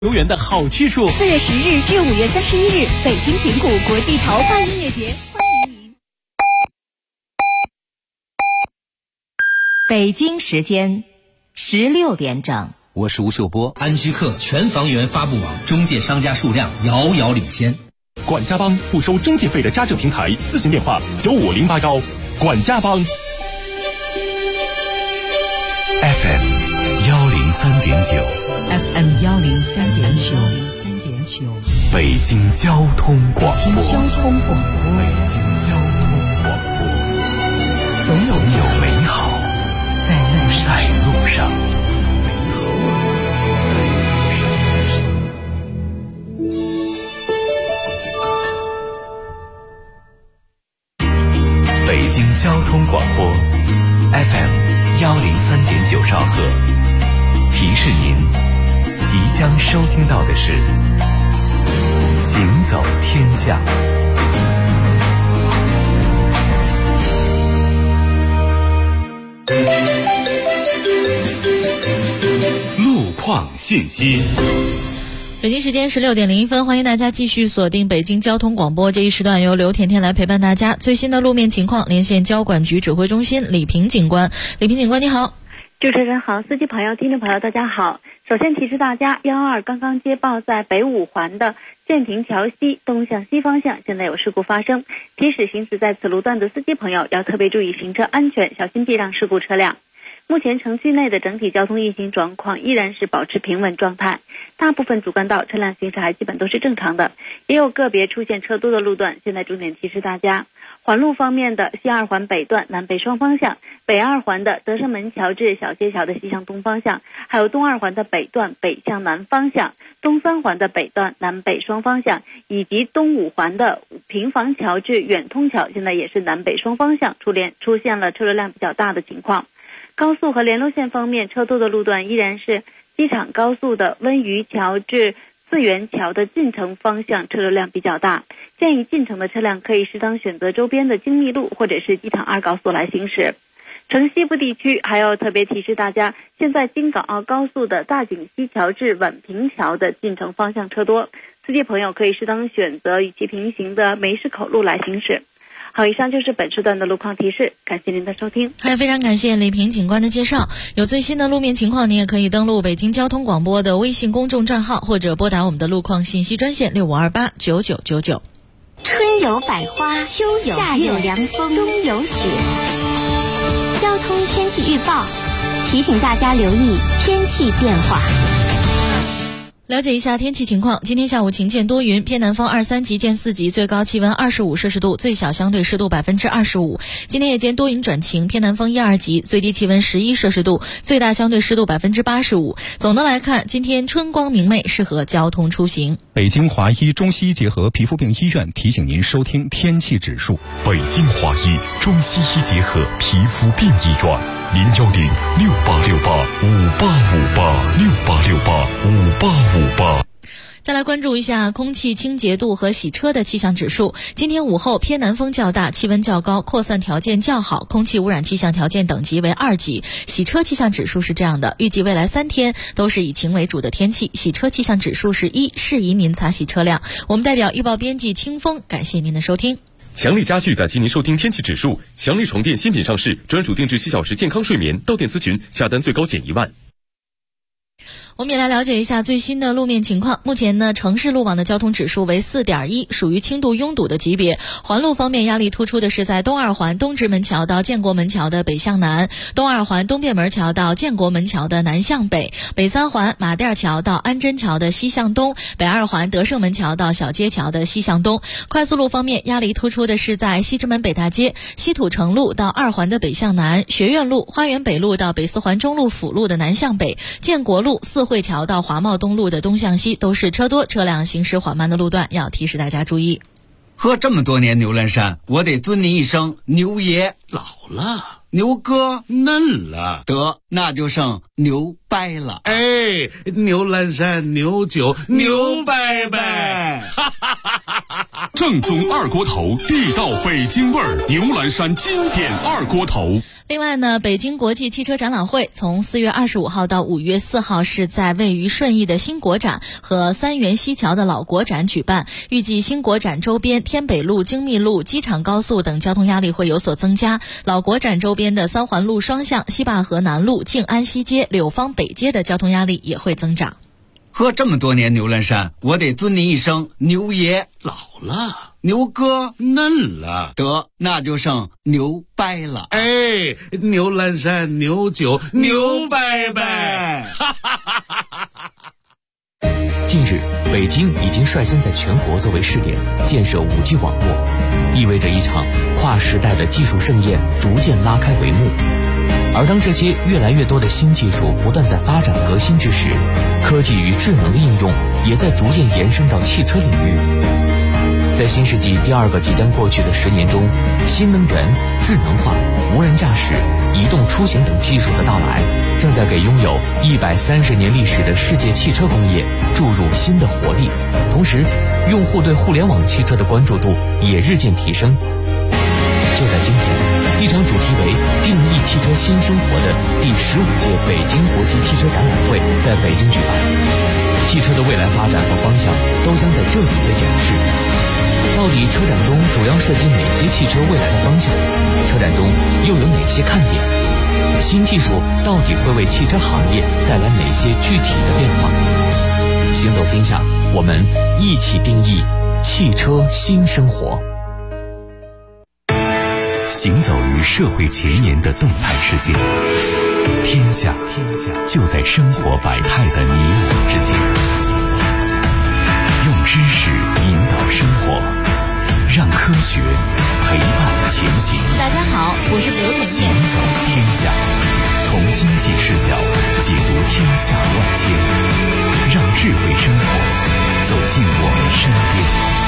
游园的好去处。 4月10日至5月31日，北京平谷国际陶办音乐节，欢迎您。 北京时间16点整， 我是吴秀波。 安居客全房源发布网中介商家数量遥遥领先。 管家帮不收中介费的家政平台，咨询电话95081。管家帮 FM 103.9。 FM 103.9， 北京交通广播。 北京交通广播，总有美好在路上。 北京交通广播 FM 103.9兆赫，提示您即将收听到的是行走天下。 路况信息。 北京时间16点01分，欢迎大家继续锁定北京交通广播。这一时段由刘甜甜来陪伴大家。最新的路面情况，连线交管局指挥中心李平警官。李平警官，你好。 主持人好，司机朋友、听众朋友，大家好。首先提示大家，122刚刚接报，在北五环的建平桥西东向西方向，现在有事故发生，提示行驶在此路段的司机朋友要特别注意行车安全，小心避让事故车辆。目前城区内的整体交通运行状况依然是保持平稳状态，大部分主干道车辆行驶还基本都是正常的，也有个别出现车多的路段。现在重点提示大家，环路方面的西二环北段南北双方向，北二环的德胜门桥至小街桥的西向东方向，还有东二环的北段北向南方向，东三环的北段南北双方向，以及东五环的平房桥至远通桥，现在也是南北双方向出现了车流量比较大的情况。高速和联络线方面，车多的路段依然是机场高速的温榆桥至四元桥的进城方向，车流量比较大，建议进城的车辆可以适当选择周边的京密路或者是机场2高速来行驶。城西部地区还要特别提示大家，现在京港澳高速的大井西桥至宛平桥的进城方向车多，司机朋友可以适当选择与其平行的梅市口路来行驶。好，以上就是本时段的路况提示，感谢您的收听。 非常感谢李平警官的介绍。有最新的路面情况，您也可以登录北京交通广播的微信公众账号，或者拨打我们的路况信息专线65289999。 春有百花，秋有夏有凉风，冬有雪。交通天气预报提醒大家留意天气变化。 了解一下天气情况，今天下午晴间多云，偏南风2、3级见4级，最高气温25摄氏度，最小相对湿度25%。今天夜间多云转晴，偏南风1、2级，最低气温11摄氏度，最大相对湿度85%。总的来看，今天春光明媚，适合交通出行。 北京华医中西医结合皮肤病医院提醒您收听天气指数。 北京华医中西医结合皮肤病医院，0106868585858，68685858。 再来关注一下空气清洁度和洗车的气象指数。今天午后偏南风较大，气温较高，扩散条件较好，空气污染气象条件等级为2级。洗车气象指数是这样的，预计未来3天都是以晴为主的天气，洗车气象指数是1，适宜您擦洗车辆。我们代表预报编辑清风，感谢您的收听。 强力家具感谢您收听天气指数。强力床垫新品上市，专属定制7小时健康睡眠，到店咨询，下单最高减1万。 我们也来了解一下最新的路面情况。目前呢，城市路网的交通指数为4.1，属于轻度拥堵的级别。环路方面，压力突出的是在东二环东直门桥到建国门桥的北向南，东二环东便门桥到建国门桥的南向北，北三环马甸桥到安贞桥的西向东，北二环德胜门桥到小街桥的西向东。快速路方面，压力突出的是在西直门北大街、西土城路到二环的北向南，学院路、花园北路到北四环中路辅路的南向北，建国路、四惠桥到华贸东路的东向西都是车多车辆行驶缓慢的路段，要提示大家注意。 喝这么多年牛栏山，我得尊您一声牛爷。 老了， 牛哥嫩了， 得那就剩牛掰了。 哎，牛栏山牛酒牛掰掰。 正宗二锅头，地道北京味儿，牛栏山经典二锅头。 另外呢，北京国际汽车展览会从4月25号到5月4号是在位于顺义的新国展和三元西桥的老国展举办。预计新国展周边天北路、精密路、机场高速等交通压力会有所增加，老国展周边的三环路双向、西坝河南路、静安西街、柳芳北街的交通压力也会增长。 喝这么多年牛栏山，我得尊您一声牛爷。 老了， 牛哥嫩了， 得那就剩牛掰了。 哎，牛栏山牛酒牛掰掰。 近日，北京已经率先在全国作为试点建设 5G 网络，意味着一场跨时代的技术盛宴逐渐拉开帷幕。而当这些越来越多的新技术不断在发展革新之时，科技与智能的应用也在逐渐延伸到汽车领域。在新世纪第二个即将过去的10年中，新能源、智能化、无人驾驶、移动出行等技术的到来，正在给拥有130年历史的世界汽车工业注入新的活力。同时，用户对互联网汽车的关注度也日渐提升。就在今天，一场主题为“定义汽车新生活”的第15届北京国际汽车展览会在北京举办，汽车的未来发展和方向都将在这里被展示。到底车展中主要涉及哪些汽车未来的方向？车展中又有哪些看点？新技术到底会为汽车行业带来哪些具体的变化？行走天下，我们一起定义汽车新生活。 行走于社会前沿的动态世界，天下就在生活百态的你我之间。用知识引导生活，让科学陪伴前行。 大家好，我是刘甜甜。 行走天下，从经济视角解读天下万千，让智慧生活走进我们身边。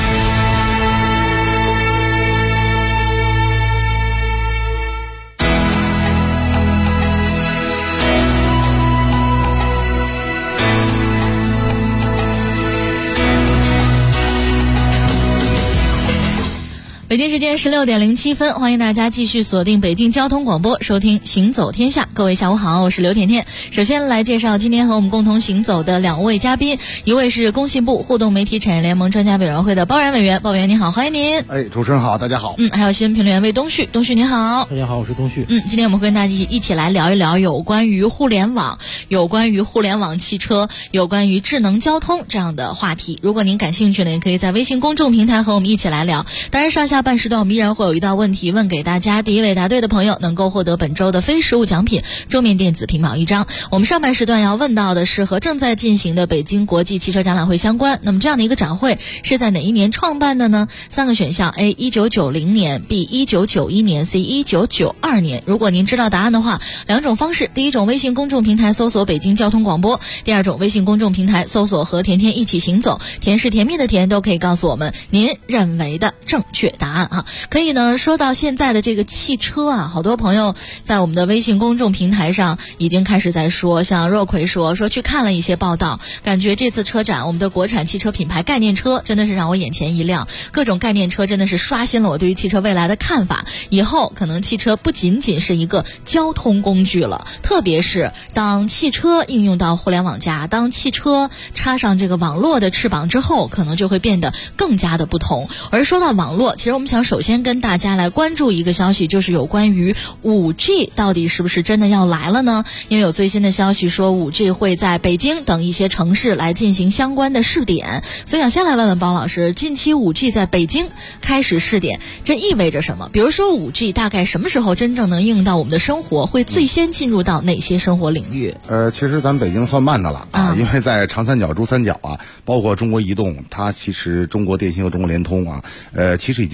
北京时间16点07分，欢迎大家继续锁定北京交通广播，收听行走天下。各位下午好，我是刘甜甜。首先来介绍今天和我们共同行走的2位嘉宾，一位是工信部互动媒体产业联盟专家委员会的包然委员，包委员你好，欢迎您。 主持人好，大家好。 还有新闻评论员魏东旭，东旭你好。 大家好，我是东旭。 今天我们会跟大家一起来聊一聊有关于互联网、有关于互联网汽车、有关于智能交通这样的话题。如果您感兴趣呢，也可以在微信公众平台和我们一起来聊。当然上下半时段我们依然会有一道问题问给大家，第一位答对的朋友能够获得本周的非实物奖品桌面电子屏保1张。我们上半时段要问到的是和正在进行的北京国际汽车展览会相关。那么这样的一个展会是在哪一年创办的呢？3个选项 A 1990年 B 1991年 C 1992年。如果您知道答案的话，2种方式，第一种微信公众平台搜索北京交通广播，第二种微信公众平台搜索和甜甜一起行走，甜是甜蜜的甜，都可以告诉我们您认为的正确答案啊。可以呢，说到现在的这个汽车啊，好多朋友在我们的微信公众平台上已经开始在说，像若葵说去看了一些报道，感觉这次车展我们的国产汽车品牌概念车真的是让我眼前一亮，各种概念车真的是刷新了我对于汽车未来的看法。以后可能汽车不仅仅是一个交通工具了，特别是当汽车应用到互联网加，当汽车插上这个网络的翅膀之后，可能就会变得更加的不同。而说到网络，其实我们想首先跟大家来关注一个消息，就是有关于 5G 到底是不是真的要来了呢？因为有最新的消息说 5G 会在北京等一些城市来进行相关的试点，所以想先来问问包老师，近期 5G 在北京开始试点，这意味着什么？比如说 5G 大概什么时候真正能应用到我们的生活，会最先进入到哪些生活领域？ 其实咱北京算慢的了啊，因为在长三角、珠三角啊，包括中国移动，它其实中国电信和中国联通啊，其实已经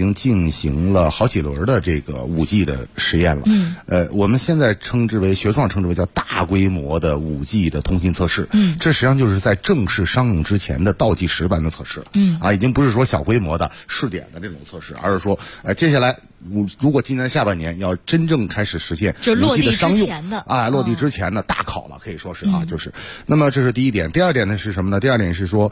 经进行了好几轮的这个5G 的实验了。我们现在学术上称之为叫大规模的5G 的通信测试。这实际上就是在正式商用之前的倒计时般的测试了。已经不是说小规模的试点的这种测试，而是说接下来如果今年下半年要真正开始实现 5G 的商用落地之前的大考了，可以说是就是。那么这是第一点。第二点呢是什么呢？第二点是说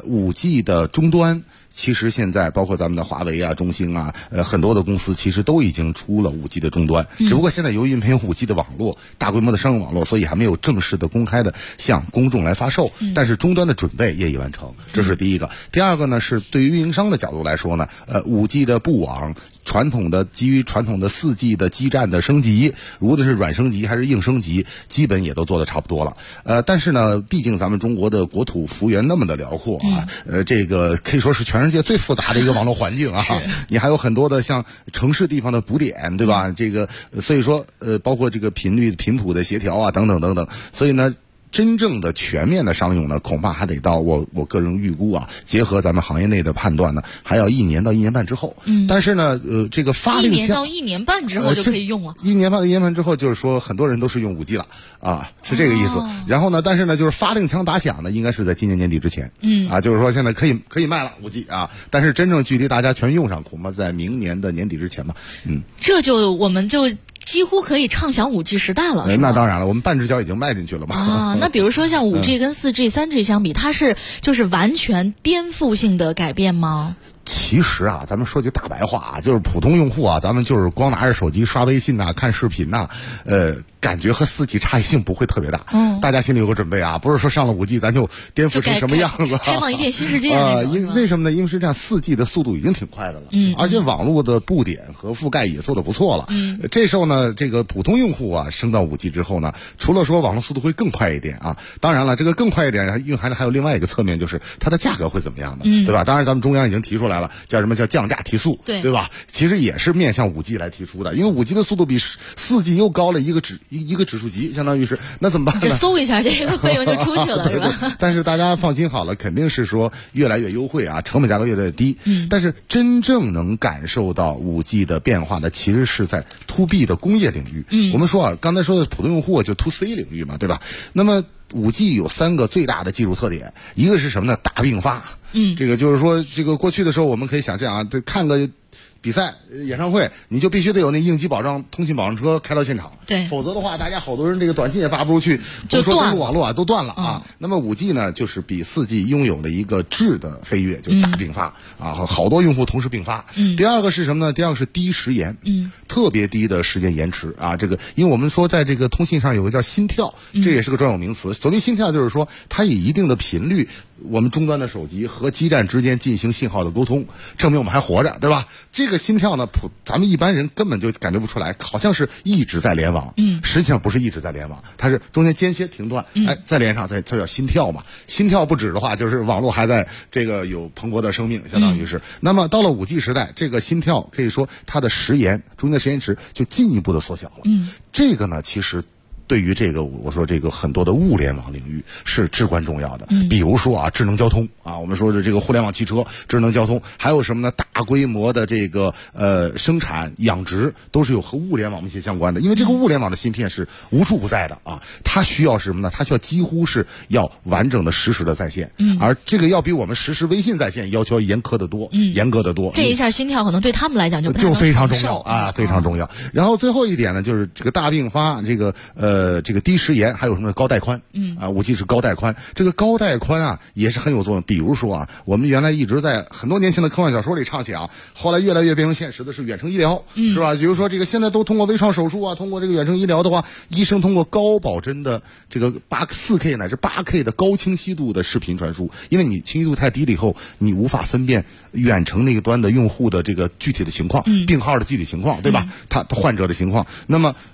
5G 的终端其实现在包括咱们的华为啊、中兴啊，很多的公司其实都已经出了5G 的终端，只不过现在由于没有5G 的网络，大规模的商用网络，所以还没有正式的公开的向公众来发售。但是终端的准备业已完成，这是第一个。第二个呢是对于运营商的角度来说呢，5G 的布网基于传统的4G 的基站的升级，无论是软升级还是硬升级，基本也都做得差不多了。但是呢，毕竟咱们中国的国土幅员那么的辽阔啊，这个可以说是全世界最复杂的一个网络环境啊。你还有很多的像城市地方的补点，对吧？这个所以说包括这个频谱的协调啊，等等等等。所以呢，真正的全面的商用呢，恐怕还得到我个人预估啊，结合咱们行业内的判断呢，还要1年到1年半之后。但是呢，这个发令枪 1年到1年半之后就可以用了。 1年到1年半之后，就是说很多人都是用5G 了啊，是这个意思。然后呢，但是呢，就是发令枪打响呢，应该是在今年年底之前。就是说现在可以卖了5G 啊，但是真正距离大家全用上，恐怕在明年的年底之前吧。 我们就几乎可以畅想5G 时代了。 那当然了，我们半只脚已经迈进去了嘛。 那比如说像5G 跟4G、3G 相比，它是就是完全颠覆性的改变吗？ 其实啊，咱们说句大白话啊，就是普通用户啊，咱们就是光拿着手机刷微信呐、看视频呐，感觉和4G差异性不会特别大。大家心里有个准备啊，不是说上了5G 咱就颠覆成什么样子， 开放一片新世界为什么呢？因为是这样，4G 的速度已经挺快的了，而且网络的布点和覆盖也做得不错了。这时候呢，这个普通用户啊，升到5G 之后呢，除了说网络速度会更快一点啊，当然了，这个更快一点还有另外一个侧面，就是它的价格会怎么样的，对吧？当然咱们中央已经提出来了，叫什么叫降价提速，对吧？其实也是面向5G 来提出的，因为5G 的速度比4G 又高了一个指数级，相当于是那怎么办呢？ 就搜一下这个费用就出去了，是吧？ 但是大家放心好了，肯定是说越来越优惠啊，成本价格越来越低。但是真正能感受到5G 的变化的，其实是在 To B 的工业领域。我们说啊，刚才说的普通用户就 To C 领域嘛，对吧？那么5G 有3个最大的技术特点，一个是什么呢？大并发。这个就是说，这个过去的时候我们可以想象啊，看个比赛、演唱会，你就必须得有那应急通信保障车开到现场， 对， 否则的话，大家好多人这个短信也发不出去，就说登录网络啊都断了啊。那么5G 呢，就是比4G 拥有了一个质的飞跃，就是大并发啊，好多用户同时并发。第二个是什么呢？第二个是低时延，特别低的时间延迟啊。这个，因为我们说在这个通信上有个叫心跳，这也是个专有名词。所谓心跳，就是说它以一定的频率，我们终端的手机和基站之间进行信号的沟通，证明我们还活着，对吧？这个心跳呢，咱们一般人根本就感觉不出来，好像是一直在联网，实际上不是一直在联网，它是中间间歇停断，再连上，它叫心跳嘛。心跳不止的话，就是网络还在这个有蓬勃的生命，相当于是。那么到了5G 时代，这个心跳可以说它的时延，中间的时延值就进一步的缩小了。这个呢，其实对于这个我说这个很多的物联网领域是至关重要的。比如说啊，智能交通啊，我们说的这个互联网汽车、智能交通，还有什么呢？大规模的这个生产养殖都是有和物联网密切相关的。因为这个物联网的芯片是无处不在的啊，它需要什么呢？它需要几乎是要完整的实时的在线，而这个要比我们实时微信在线要求严苛得多，严格得多。 这一下心跳可能对他们来讲就非常重要啊，非常重要。然后最后一点呢，就是这个大并发，这个低时延，还有什么高带宽，5G 是高带宽。这个高带宽啊也是很有作用。比如说啊，我们原来一直在很多年前的科幻小说里唱起啊，后来越来越变成现实的是远程医疗，是吧？比如说这个现在都通过微创手术啊，通过这个远程医疗的话，医生通过高保真的这个4K 乃至8K 的高清晰度的视频传输，因为你清晰度太低了以后，你无法分辨远程那个端的用户的这个具体的情况，病号的具体情况，对吧？他患者的情况。那么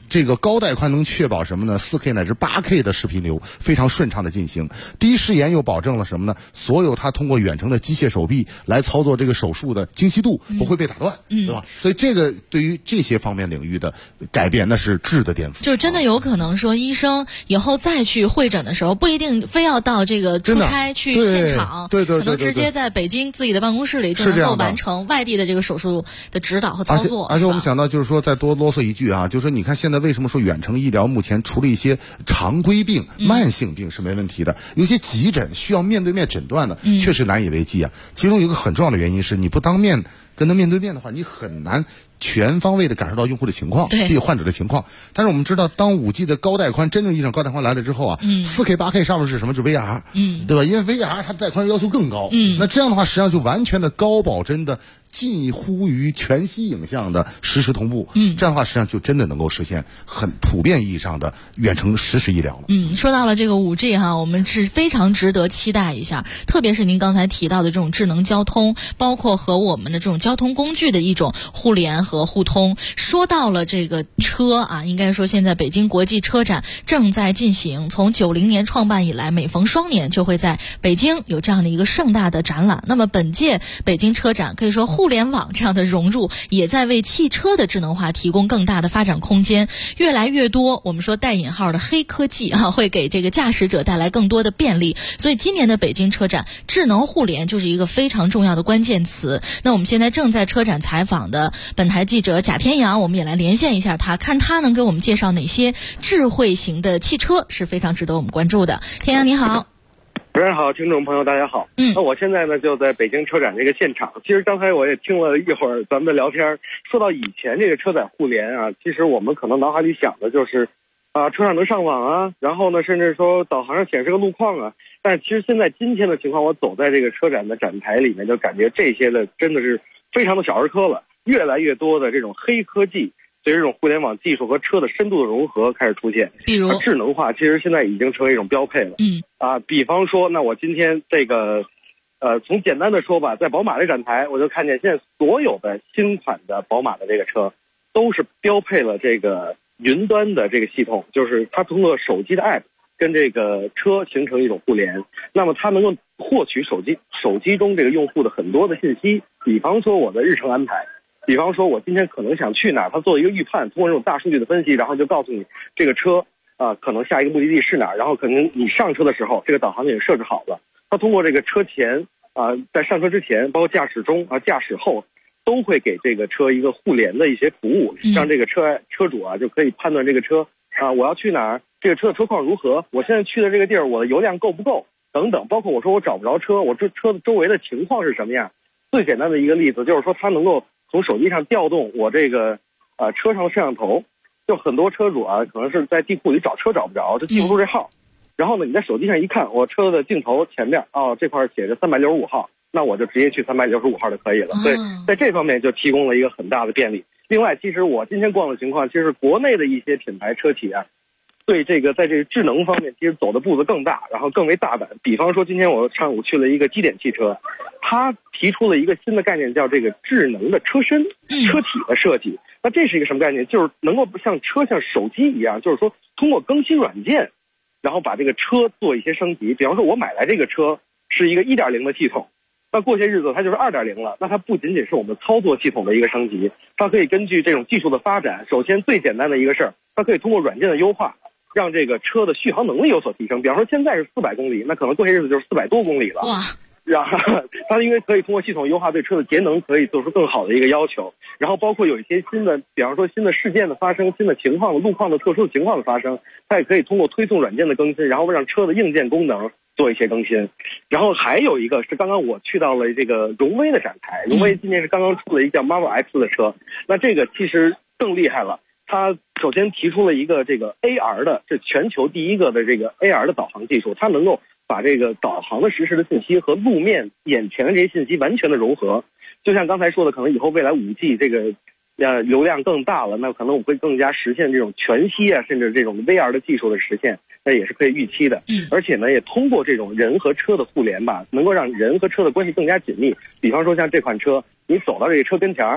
这个高带宽能确保什么呢？ 4K 乃至 8K 的视频流非常顺畅的进行，低时延又保证了什么呢？所有它通过远程的机械手臂来操作这个手术的精细度不会被打断，对吧？所以这个对于这些方面领域的改变，那是质的颠覆。 就真的有可能说，医生以后再去会诊的时候，不一定非要到这个出差去现场， 对， 可能直接在北京自己的办公室里就能够完成外地的这个手术的指导和操作。 而且我们想到就是说，再多啰嗦一句啊，就是说你看现在为什么说远程医疗目前除了一些常规病、慢性病是没问题的，有些急诊需要面对面诊断的，确实难以为继啊。其中有一个很重要的原因是，你不当面跟他面对面的话，你很难全方位的感受到用户的情况，对患者的情况。但是我们知道，当5G 的高带宽真正意义上高带宽来了之后啊，4K 8K 上面是什么？就是 VR，对吧？因为 VR 它带宽要求更高，那这样的话实际上就完全的高保真的近乎于全息影像的实时同步，这样的话实际上就真的能够实现很普遍意义上的远程实时医疗了。 说到了这个5G 哈，我们是非常值得期待一下，特别是您刚才提到的这种智能交通，包括和我们的这种交通工具的一种互联和互通。说到了这个车啊，应该说现在北京国际车展正在进行，从90年创办以来，每逢双年就会在北京有这样的一个盛大的展览。那么本届北京车展可以说互联网这样的融入也在为汽车的智能化提供更大的发展空间，越来越多我们说带引号的黑科技会给这个驾驶者带来更多的便利。所以今年的北京车展，智能互联就是一个非常重要的关键词。那我们现在正在车展采访的本台记者贾天阳，我们也来连线一下他，看他能给我们介绍哪些智慧型的汽车是非常值得我们关注的。天阳你好。 主持人好，听众朋友大家好。那我现在呢就在北京车展这个现场。其实刚才我也听了一会儿咱们的聊天，说到以前这个车载互联啊，其实我们可能脑海里想的就是车上能上网啊，然后呢甚至说导航上显示个路况啊。但是其实现在今天的情况，我走在这个车展的展台里面，就感觉这些的真的是非常的小儿科了。越来越多的这种黑科技随着这种互联网技术和车的深度的融合开始出现， 比如智能化其实现在已经成为一种标配了。比方说，那我今天这个从简单的说吧，在宝马的展台，我就看见现在所有的新款的宝马的这个车都是标配了这个云端的这个系统，就是它通过手机的 app 跟这个车形成一种互联，那么它能够获取手机中这个用户的很多的信息，比方说我的日程安排，比方说我今天可能想去哪儿，它做一个预判，通过这种大数据的分析，然后就告诉你这个车可能下一个目的地是哪儿，然后可能你上车的时候这个导航已经设置好了，它通过这个车前在上车之前，包括驾驶中驾驶后，都会给这个车一个互联的一些服务，让这个车主就可以判断这个车我要去哪儿，这个车的车况如何，我现在去的这个地儿我的油量够不够等等，包括我说我找不着车，我这车的周围的情况是什么样。最简单的一个例子就是说，它能够从手机上调动我这个车上的摄像头，就很多车主可能是在地库里找车找不着，就记不住这号，然后呢你在手机上一看，我车的镜头前面这块写着365号，那我就直接去365号就可以了。所以在这方面就提供了一个很大的便利。另外，其实我今天逛的情况，其实国内的一些品牌车企对这个在这个智能方面其实走的步子更大，然后更为大胆。比方说今天我上午去了一个基点汽车，它提出了一个新的概念，叫这个智能的车身车体的设计。那这是一个什么概念？就是能够像手机一样，就是说通过更新软件，然后把这个车做一些升级。比方说我买来这个车是一个 1.0 的系统，那过些日子它就是 2.0 了，那它不仅仅是我们操作系统的一个升级，它可以根据这种技术的发展，首先最简单的一个事儿，它可以通过软件的优化，让这个车的续航能力有所提升。比方说现在是400公里，那可能过些日子就是400多公里了。 哇！ 然后它因为可以通过系统优化，对车的节能可以做出更好的一个要求。然后包括有一些新的，比方说新的事件的发生，新的情况的路况的特殊的情况的发生，它也可以通过推送软件的更新，然后让车的硬件功能做一些更新。然后还有一个是刚刚我去到了这个荣威的展台，荣威今年是刚刚出了一个叫 Marvel X 的车，那这个其实更厉害了。它首先提出了一个这个 AR 的，是全球第一个的这个 AR 的导航技术，它能够把这个导航的实时的信息和路面眼前的这些信息完全的融合。就像刚才说的，可能以后未来 5G 这个流量更大了，那可能我们会更加实现这种全息甚至这种 VR 的技术的实现，那也是可以预期的。而且呢，也通过这种人和车的互联吧，能够让人和车的关系更加紧密。比方说像这款车，你走到这个车跟前儿，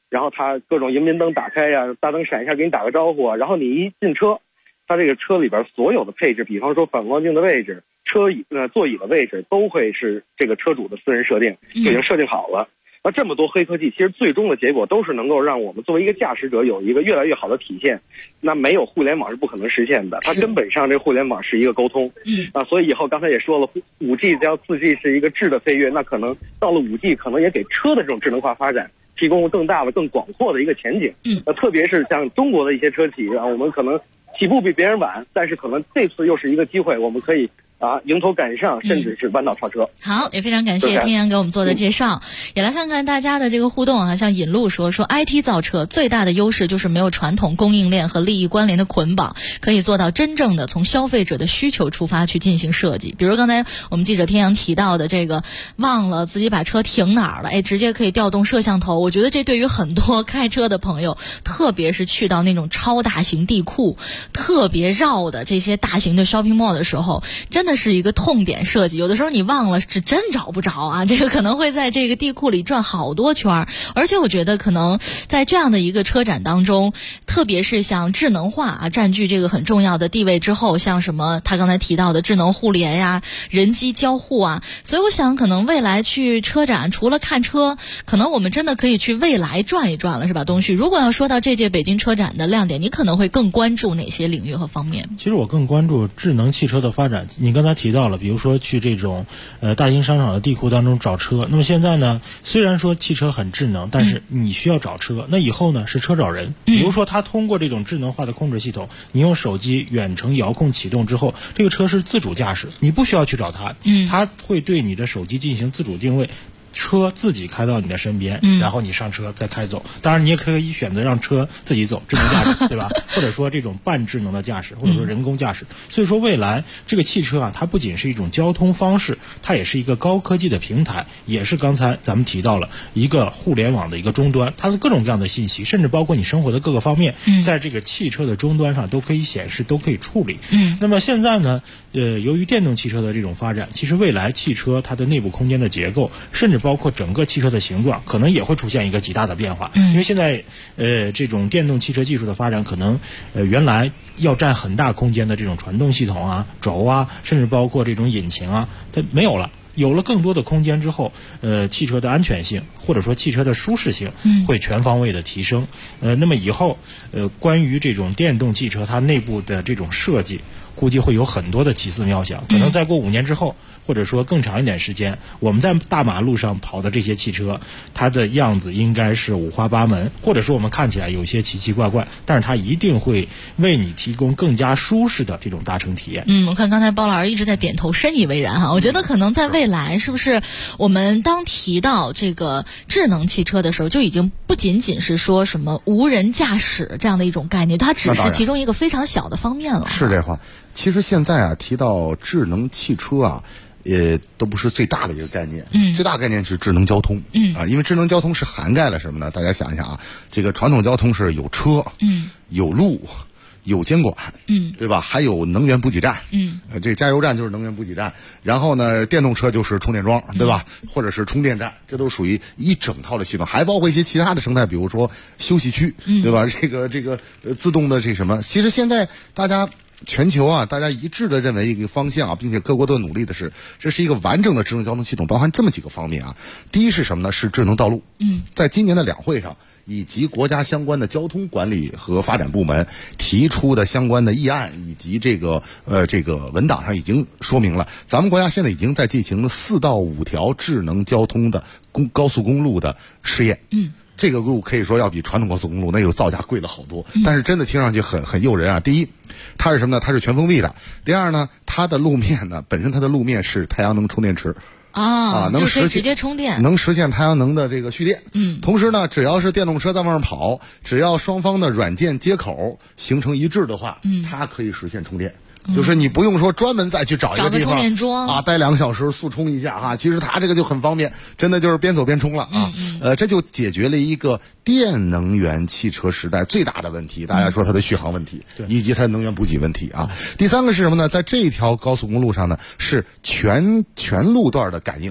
然后它各种迎宾灯打开呀，大灯闪一下给你打个招呼啊，然后你一进车，它这个车里边所有的配置，比方说反光镜的位置、座椅的位置，都会是这个车主的私人设定，已经设定好了。那这么多黑科技，其实最终的结果都是能够让我们作为一个驾驶者有一个越来越好的体现。那没有互联网是不可能实现的，它根本上这互联网是一个沟通。所以以后刚才也说了，5G 加 4G 是一个质的飞跃，那可能到了5G，可能也给车的这种智能化发展提供更大的、更广阔的一个前景。特别是像中国的一些车企啊，我们可能起步比别人晚，但是可能这次又是一个机会，我们可以迎头赶上，甚至是弯道超车。 好，也非常感谢天阳给我们做的介绍，也来看看大家的这个互动啊。像引路说 IT 造车最大的优势就是没有传统供应链和利益关联的捆绑，可以做到真正的从消费者的需求出发去进行设计。比如刚才我们记者天阳提到的这个忘了自己把车停哪儿了，直接可以调动摄像头。我觉得这对于很多开车的朋友，特别是去到那种超大型地库特别绕的这些大型的 shopping mall 的时候，真的是一个痛点设计。有的时候你忘了是真找不着啊，这个可能会在这个地库里转好多圈。而且我觉得可能在这样的一个车展当中，特别是像智能化占据这个很重要的地位之后，像什么他刚才提到的智能互联呀、人机交互啊，所以我想可能未来去车展除了看车，可能我们真的可以去未来转一转了，是吧？东旭，如果要说到这届北京车展的亮点，你可能会更关注哪些领域和方面？ 其实我更关注智能汽车的发展。你刚才提到了，比如说去这种大型商场的地库当中找车，那么现在呢，虽然说汽车很智能，但是你需要找车，那以后呢是车找人。比如说它通过这种智能化的控制系统，你用手机远程遥控启动之后，这个车是自主驾驶，你不需要去找它，它会对你的手机进行自主定位，车自己开到你的身边，然后你上车再开走。当然你也可以选择让车自己走，智能驾驶对吧？或者说这种半智能的驾驶，或者说人工驾驶。所以说未来这个汽车啊，它不仅是一种交通方式，它也是一个高科技的平台，也是刚才咱们提到了一个互联网的一个终端，它的各种各样的信息，甚至包括你生活的各个方面，在这个汽车的终端上都可以显示，都可以处理。那么现在呢，由于电动汽车的这种发展，其实未来汽车它的内部空间的结构，甚至包括整个汽车的形状，可能也会出现一个极大的变化。因为现在这种电动汽车技术的发展，可能原来要占很大空间的这种传动系统啊、轴啊，甚至包括这种引擎啊，它没有了。有了更多的空间之后，汽车的安全性或者说汽车的舒适性会全方位的提升。那么以后关于这种电动汽车它内部的这种设计，估计会有很多的奇思妙想。可能再过5年之后，或者说更长一点时间，我们在大马路上跑的这些汽车，它的样子应该是五花八门，或者说我们看起来有些奇奇怪怪，但是它一定会为你提供更加舒适的这种搭乘体验。 我看刚才包老师一直在点头，深以为然哈。我觉得可能在未来，是不是我们当提到这个智能汽车的时候，就已经不仅仅是说什么无人驾驶这样的一种概念，它只是其中一个非常小的方面了。 是这话。其实现在提到智能汽车都不是最大的一个概念，最大概念是智能交通，因为智能交通是涵盖了什么呢？大家想一想这个传统交通是有车，有路，有监管，对吧？还有能源补给站，这个加油站就是能源补给站，然后呢，电动车就是充电桩，对吧？或者是充电站，这都属于一整套的系统，还包括一些其他的生态，比如说休息区，对吧？这个自动的这什么？其实现在全球大家一致的认为一个方向并且各国都努力的是，这是一个完整的智能交通系统，包含这么几个方面第一是什么呢？是智能道路。在今年的两会上，以及国家相关的交通管理和发展部门提出的相关的议案，以及这个文档上已经说明了，咱们国家现在已经在进行4到5条智能交通的高速公路的试验。这个路可以说要比传统高速公路那有造价贵了好多，但是真的听上去很诱人第一，它是什么呢？它是全封闭的。第二呢，它的路面呢，本身它的路面是太阳能充电池能实现直接充电， 能实现太阳能的这个蓄电。同时呢，只要是电动车在外面跑，只要双方的软件接口形成一致的话，它可以实现充电。就是你不用说专门再去找一个地方待2个小时速充一下其实它这个就很方便，真的就是边走边充了这就解决了一个电能源汽车时代最大的问题，大家说它的续航问题，以及它的能源补给问题第三个是什么呢？在这条高速公路上呢，是全路段的感应。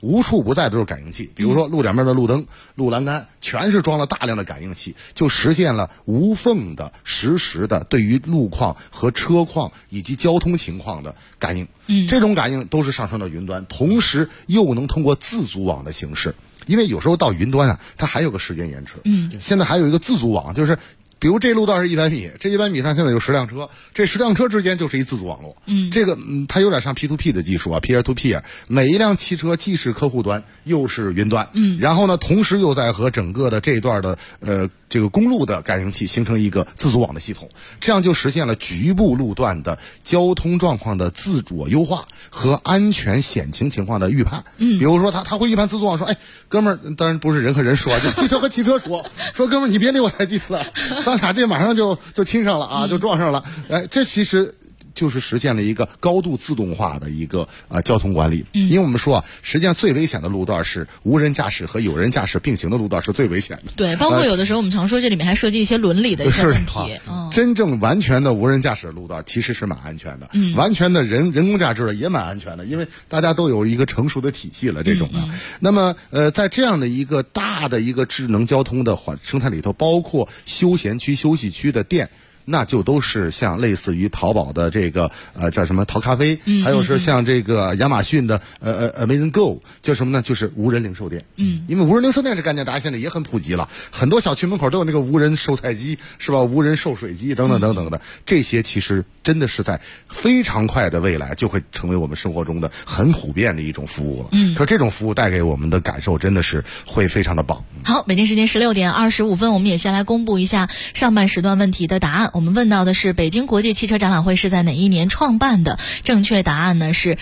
无处不在都是感应器，比如说路两边的路灯、路栏杆，全是装了大量的感应器，就实现了无缝的、实时的对于路况和车况以及交通情况的感应。这种感应都是上传到云端，同时又能通过自组网的形式，因为有时候到云端啊，它还有个时间延迟。现在还有一个自组网，就是比如这路段是100米，这100米上现在有10辆车，这10辆车之间就是一自组网络。这个它有点像 P2P 的技术啊 ，Peer to Peer， 每一辆汽车既是客户端又是云端，然后呢，同时又在和整个的这一段的这个公路的感应器形成一个自组网的系统，这样就实现了局部路段的交通状况的自主优化和安全险情情况的预判。比如说他会预判自组网说，哎，哥们儿，当然不是人和人说，就汽车和汽车说哥们儿，你别离我太近了，咱俩这马上就亲上了啊，就撞上了。哎，这其实就是实现了一个高度自动化的一个交通管理。因为我们说啊，实际上最危险的路段是无人驾驶和有人驾驶并行的路段是最危险的。 对，包括有的时候我们常说这里面还涉及一些伦理的一些问题。 真正完全的无人驾驶的路段其实是蛮安全的，完全的人工驾驶的也蛮安全的，因为大家都有一个成熟的体系了这种的。那么在这样的一个大的一个智能交通的生态里头，包括休闲区、休息区的店，那就都是像类似于淘宝的这个叫什么淘咖啡，还有是像这个亚马逊的Amazon Go， 叫什么呢？就是无人零售店。因为无人零售店这概念大家现在也很普及了，很多小区门口都有那个无人售菜机，是吧？无人售水机等等等等的，这些其实真的是在非常快的未来就会成为我们生活中的很普遍的一种服务了。可这种服务带给我们的感受真的是会非常的棒。 好，北京时间16点25分，我们也先来公布一下上半时段问题的答案。我们问到的是北京国际汽车展览会是在哪一年创办的？正确答案呢是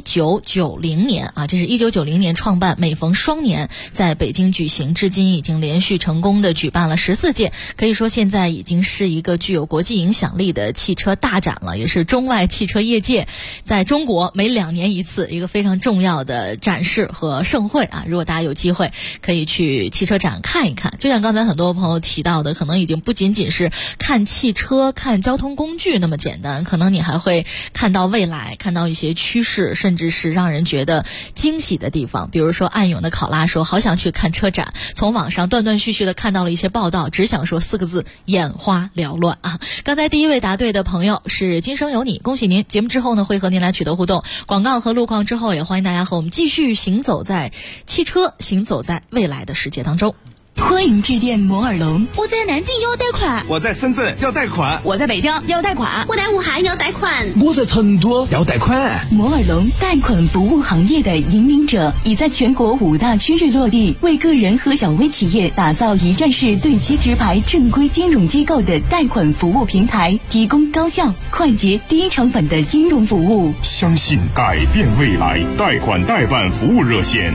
1990年啊，这是1990年创办，每逢双年在北京举行，至今已经连续成功的举办了14届，可以说现在已经是一个具有国际影响力的汽车大展了，也是中外汽车业界在中国每2年一次一个非常重要的展示和盛会啊。如果大家有机会可以去汽车展看一看，就像刚才很多朋友提到的，可能已经不仅仅是看汽车、看交通工具那么简单，可能你还会看到未来，看到一些趋势，甚至是让人觉得惊喜的地方。比如说暗涌的考拉说，好想去看车展，从网上断断续续的看到了一些报道，只想说4个字，眼花缭乱啊。刚才第一位答对的朋友是今生有你，恭喜您。节目之后呢，会和您来取得互动，广告和路况之后，也欢迎大家和我们继续行走在汽车，行走在未来的世界当中。 欢迎致电摩尔龙。 我在南京要贷款， 我在深圳要贷款， 我在北京要贷款， 我在武汉要贷款， 我在成都要贷款。 摩尔龙贷款服务行业的引领者，已在全国5大区域落地，为个人和小微企业打造一站式对接直排正规金融机构的贷款服务平台，提供高效、快捷、低成本的金融服务。 相信改变未来，贷款代办服务热线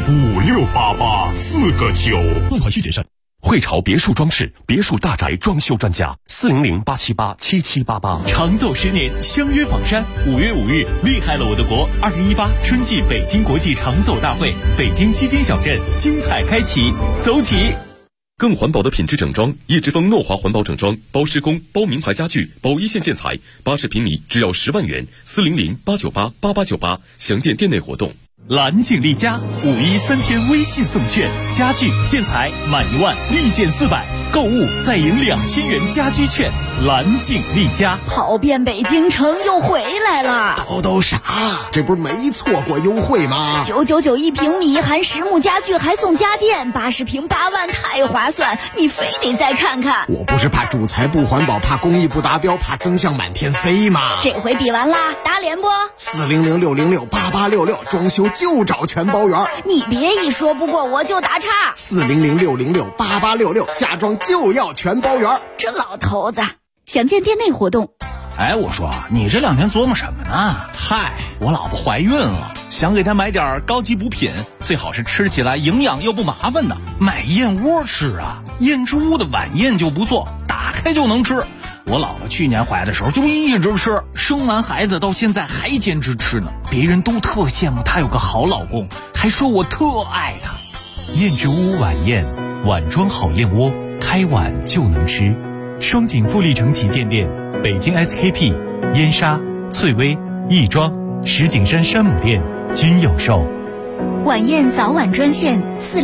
5688-4个9， 贷款需谨慎。汇潮别墅装饰，别墅大宅装修专家，400-878-7788。 长走10年，相约访山。5月5日，厉害了我的国！2018春季北京国际长走大会，北京基金小镇精彩开启，走起！ 更环保的品质整装，叶之峰诺华环保整装，包施工、包名牌家具、包一线建材，80平米只要10万元，400-898-8898，详见店内活动。 蓝景丽家5·1 3天微信送券，家具建材满1万立减400，购物再赢2000元家居券。蓝景丽家跑遍北京城又回来了。 都啥？这不是没错过优惠吗 ？999一平米，含实木家具还送家电，80平8万，太划算！你非得再看看。 我不是怕主材不环保，怕工艺不达标，怕增项满天飞吗？ 这回比完啦，打脸不 ？400-606-8866，装修就找全包圆。 你别一说不过我就打岔。 400-606-8866，家装就要全包圆。 这老头子，详见店内活动。 哎，我说你这2天琢磨什么呢？嗨，我老婆怀孕了，想给她买点高级补品，最好是吃起来营养又不麻烦的。买燕窝吃啊，燕之屋的晚宴就不错，打开就能吃。我老婆去年怀的时候就一直吃，生完孩子到现在还坚持吃呢。别人都特羡慕她有个好老公，还说我特爱她。 燕之屋晚宴，碗装好燕窝，开碗就能吃。双井富力城旗舰店，北京 SKP、燕莎、翠微、亦庄、石景山山姆店均有售。 晚宴早晚专线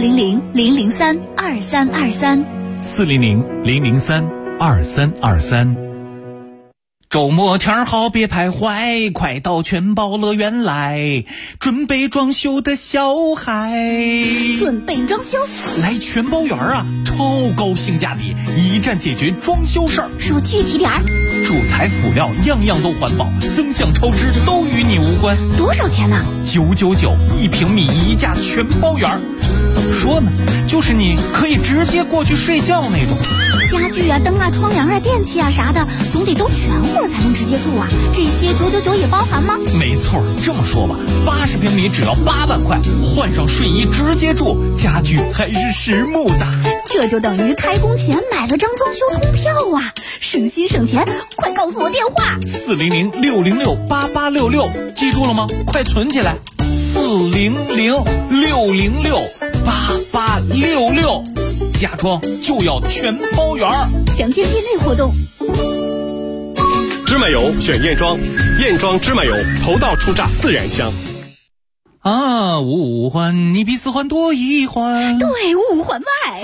400-003-2323，400-003-2323。周末天好别徘徊，快到全包乐园来，准备装修的小孩。 准备装修？ 来全包园啊，超高性价比，一站解决装修事儿。 说具体点儿。 主材辅料样样都环保，增项超支都与你无关。 多少钱呢 ？999，1平米1价全包园。怎么说呢？就是你可以直接过去睡觉那种。 家具啊、灯啊、窗帘啊、电器啊啥的，总得都全乎了才能直接住啊。这些999也包含吗？ 没错，这么说吧，80平米只要8万块，换上睡衣直接住，家具还是实木的。 这就等于开工前买了张装修通票啊，省心省钱。快告诉我电话 ：400-606-8866，记住了吗？快存起来，400-606-8866，家装就要全包圆。 详见店内活动。 芝麻油选验装，验装芝麻油，头道出榨自然香。 五环你比4环多1环， 对，5环外。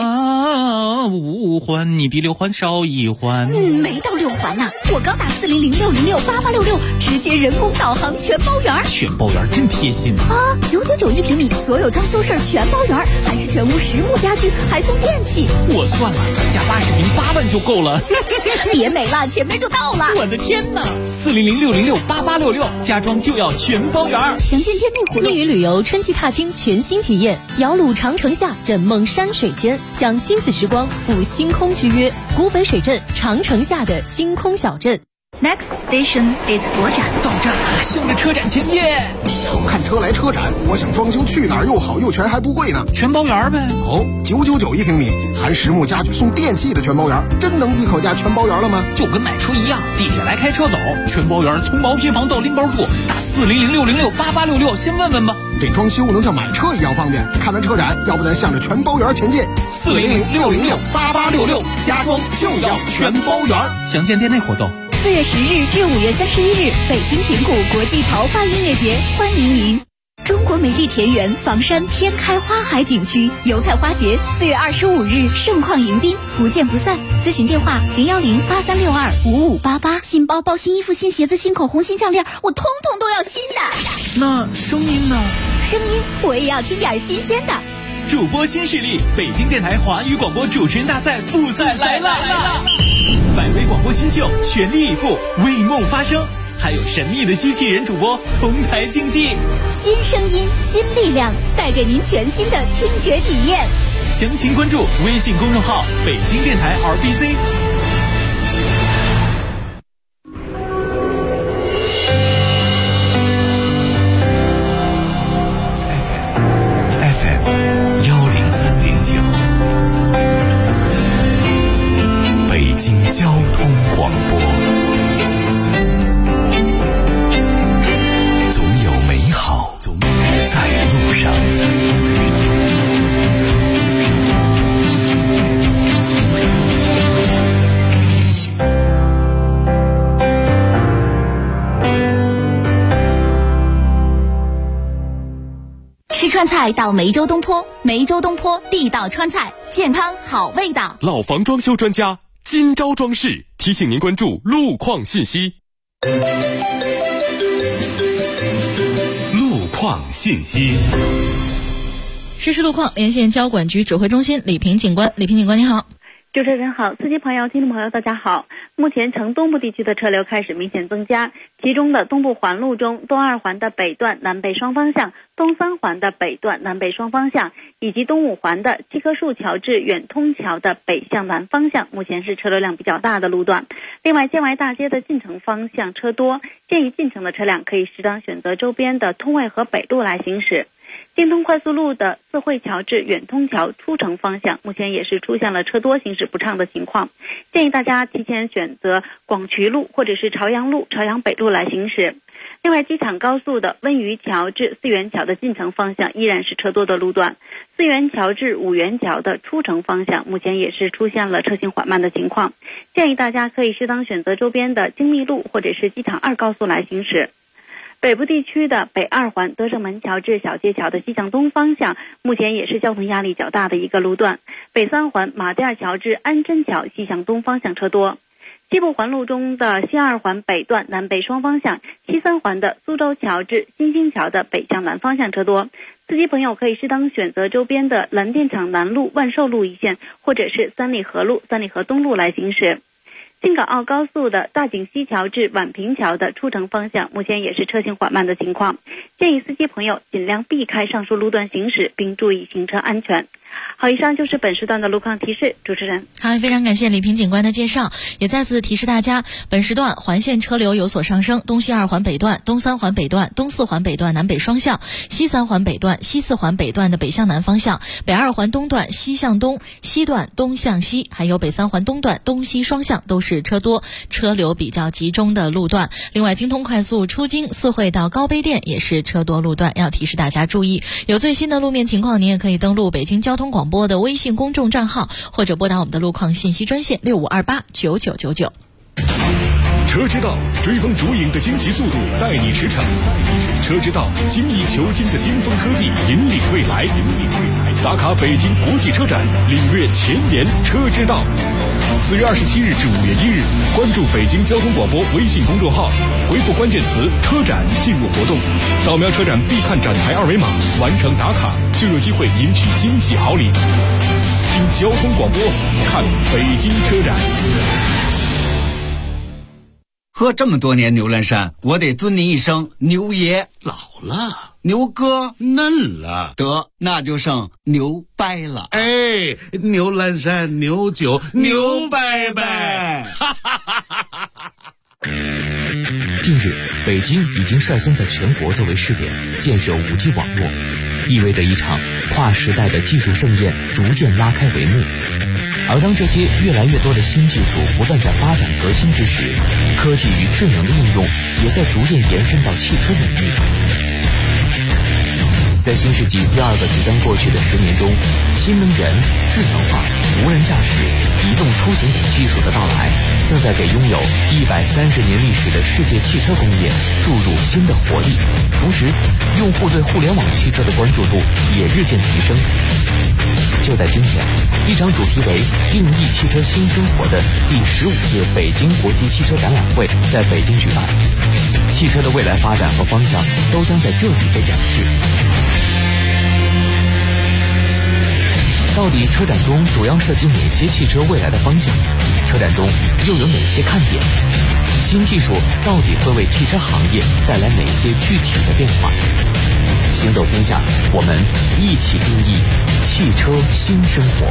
5环你比6环少1环。 没到6环呢，我刚打400-606-8866，直接人工导航全包圆。 全包圆真贴心啊！999一平米，所有装修事儿全包圆，还是全屋实木家具，还送电器。 我算了，咱家80平8万就够了。 别美了，前面就到了。 我的天哪！400-606-8866，家装就要全包圆。 详见店内活动。 蜜语旅游春季踏青全新体验，摇橹长城下，枕梦山水间，享亲子时光，赴星空之约。古北水镇，长城下的星空小镇。 Next station is 国展。 到站了，向着车展前进。 说看车来车展，我想装修去哪儿又好又全还不贵呢？ 全包圆呗。 哦，999一平米，含实木家具送电器的全包圆，真能一口价全包圆了吗？ 就跟买车一样，地铁来开车走，全包圆从毛坯房到拎包住，打400-606-8866，先问问吧。 这装修能像买车一样方便。看完车展，要不咱向着全包圆前进。 400-606-8866，家装就要全包圆。详见店内活动。 4月10日至5月31日，北京平谷国际桃花音乐节，欢迎您！中国梅丽田园房山天开花海景区油菜花节4月25日盛况迎宾，不见不散。咨询电话010-8362-5588。新包包、新衣服、新鞋子、新口红、新项链，我通通都要新的。 那声音呢？ 声音我也要听点新鲜的。 主播新势力，北京电台华语广播主持人大赛复赛来啦！百位广播新秀全力以赴，为梦发声，还有神秘的机器人主播同台竞技。 新声音，新力量，带给您全新的听觉体验。 详情关注微信公众号北京电台 RBC。 北京交通广播，总有美好在路上。 吃川菜到梅州东坡，梅州东坡地道川菜，健康好味道。 老房装修专家金招装饰提醒您关注路况信息。 路况信息， 实时路况，连线交管局指挥中心李平警官。李平警官，你好。 主持人好，司机朋友、听众朋友，大家好。目前城东部地区的车流开始明显增加，其中的东部环路中，东2环的北段南北双方向、东3环的北段南北双方向，以及东5环的七棵树桥至远通桥的北向南方向，目前是车流量比较大的路段。另外，建外大街的进城方向车多，建议进城的车辆可以适当选择周边的通渭河北路来行驶。京通快速路的四惠桥至远通桥出城方向，目前也是出现了车多行驶不畅的情况，建议大家提前选择广渠路或者是朝阳路、朝阳北路来行驶。另外，机场高速的温榆桥至四元桥的进城方向依然是车多的路段，四元桥至五元桥的出城方向目前也是出现了车行缓慢的情况，建议大家可以适当选择周边的京密路或者是机场2高速来行驶。 北部地区的北二环德胜门桥至小街桥的西向东方向，目前也是交通压力较大的一个路段。北三环马甸二桥至安贞桥西向东方向车多。西部环路中的西二环北段南北双方向，西三环的苏州桥至新兴桥的北向南方向车多。司机朋友可以适当选择周边的蓝电厂南路、万寿路一线，或者是三里河路、三里河东路来行驶。京港澳高速的大井西桥至宛平桥的出城方向，目前也是车行缓慢的情况，建议司机朋友尽量避开上述路段行驶，并注意行车安全。好，以上就是本时段的路况提示。主持人， 好，非常感谢李平警官的介绍，也再次提示大家，本时段环线车流有所上升，东西二环北段、东三环北段、东四环北段南北双向，西三环北段、西四环北段的北向南方向，北二环东段西向东、西段东向西，还有北三环东段东西双向都是车多，车流比较集中的路段。另外，京通快速出京四惠到高碑店也是车多路段，要提示大家注意。有最新的路面情况，您也可以登录北京交通广播的微信公众账号，或者拨打我们的路况信息专线65289999。 车之道，追风逐影的惊奇速度带你驰骋；车之道，精益求精的巅峰科技引领未来。打卡北京国际车展，领略前沿车之道。4月27日至5月1日，关注北京交通广播微信公众号，回复关键词“车展”进入活动，扫描车展必看展台二维码，完成打卡就有机会赢取惊喜好礼。听交通广播，看北京车展。 喝这么多年牛栏山，我得尊您一声牛爷。 老了， 牛哥嫩了， 得那就剩牛掰了。 哎，牛栏山牛酒牛掰掰。 近日，北京已经率先在全国作为试点建设 5G 网络，意味着一场跨时代的技术盛宴逐渐拉开帷幕。而当这些越来越多的新技术不断在发展革新之时，科技与智能的应用也在逐渐延伸到汽车领域。在新世纪第二个即将过去的10年中，新能源、智能化、无人驾驶、移动出行等技术的到来，正在给拥有130年历史的世界汽车工业注入新的活力。同时，用户对互联网汽车的关注度也日渐提升。就在今天，一场主题为“定义汽车新生活”的第15届北京国际汽车展览会在北京举办，汽车的未来发展和方向都将在这里被展示。到底车展中主要涉及哪些汽车未来的方向？车展中又有哪些看点？新技术到底会为汽车行业带来哪些具体的变化？行走天下，我们一起定义汽车新生活。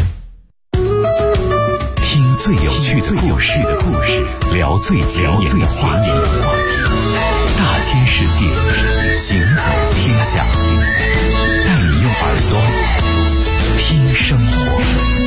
听最有趣的故事，聊最前沿的话题，大千世界，行走天下，带你用耳朵听生活。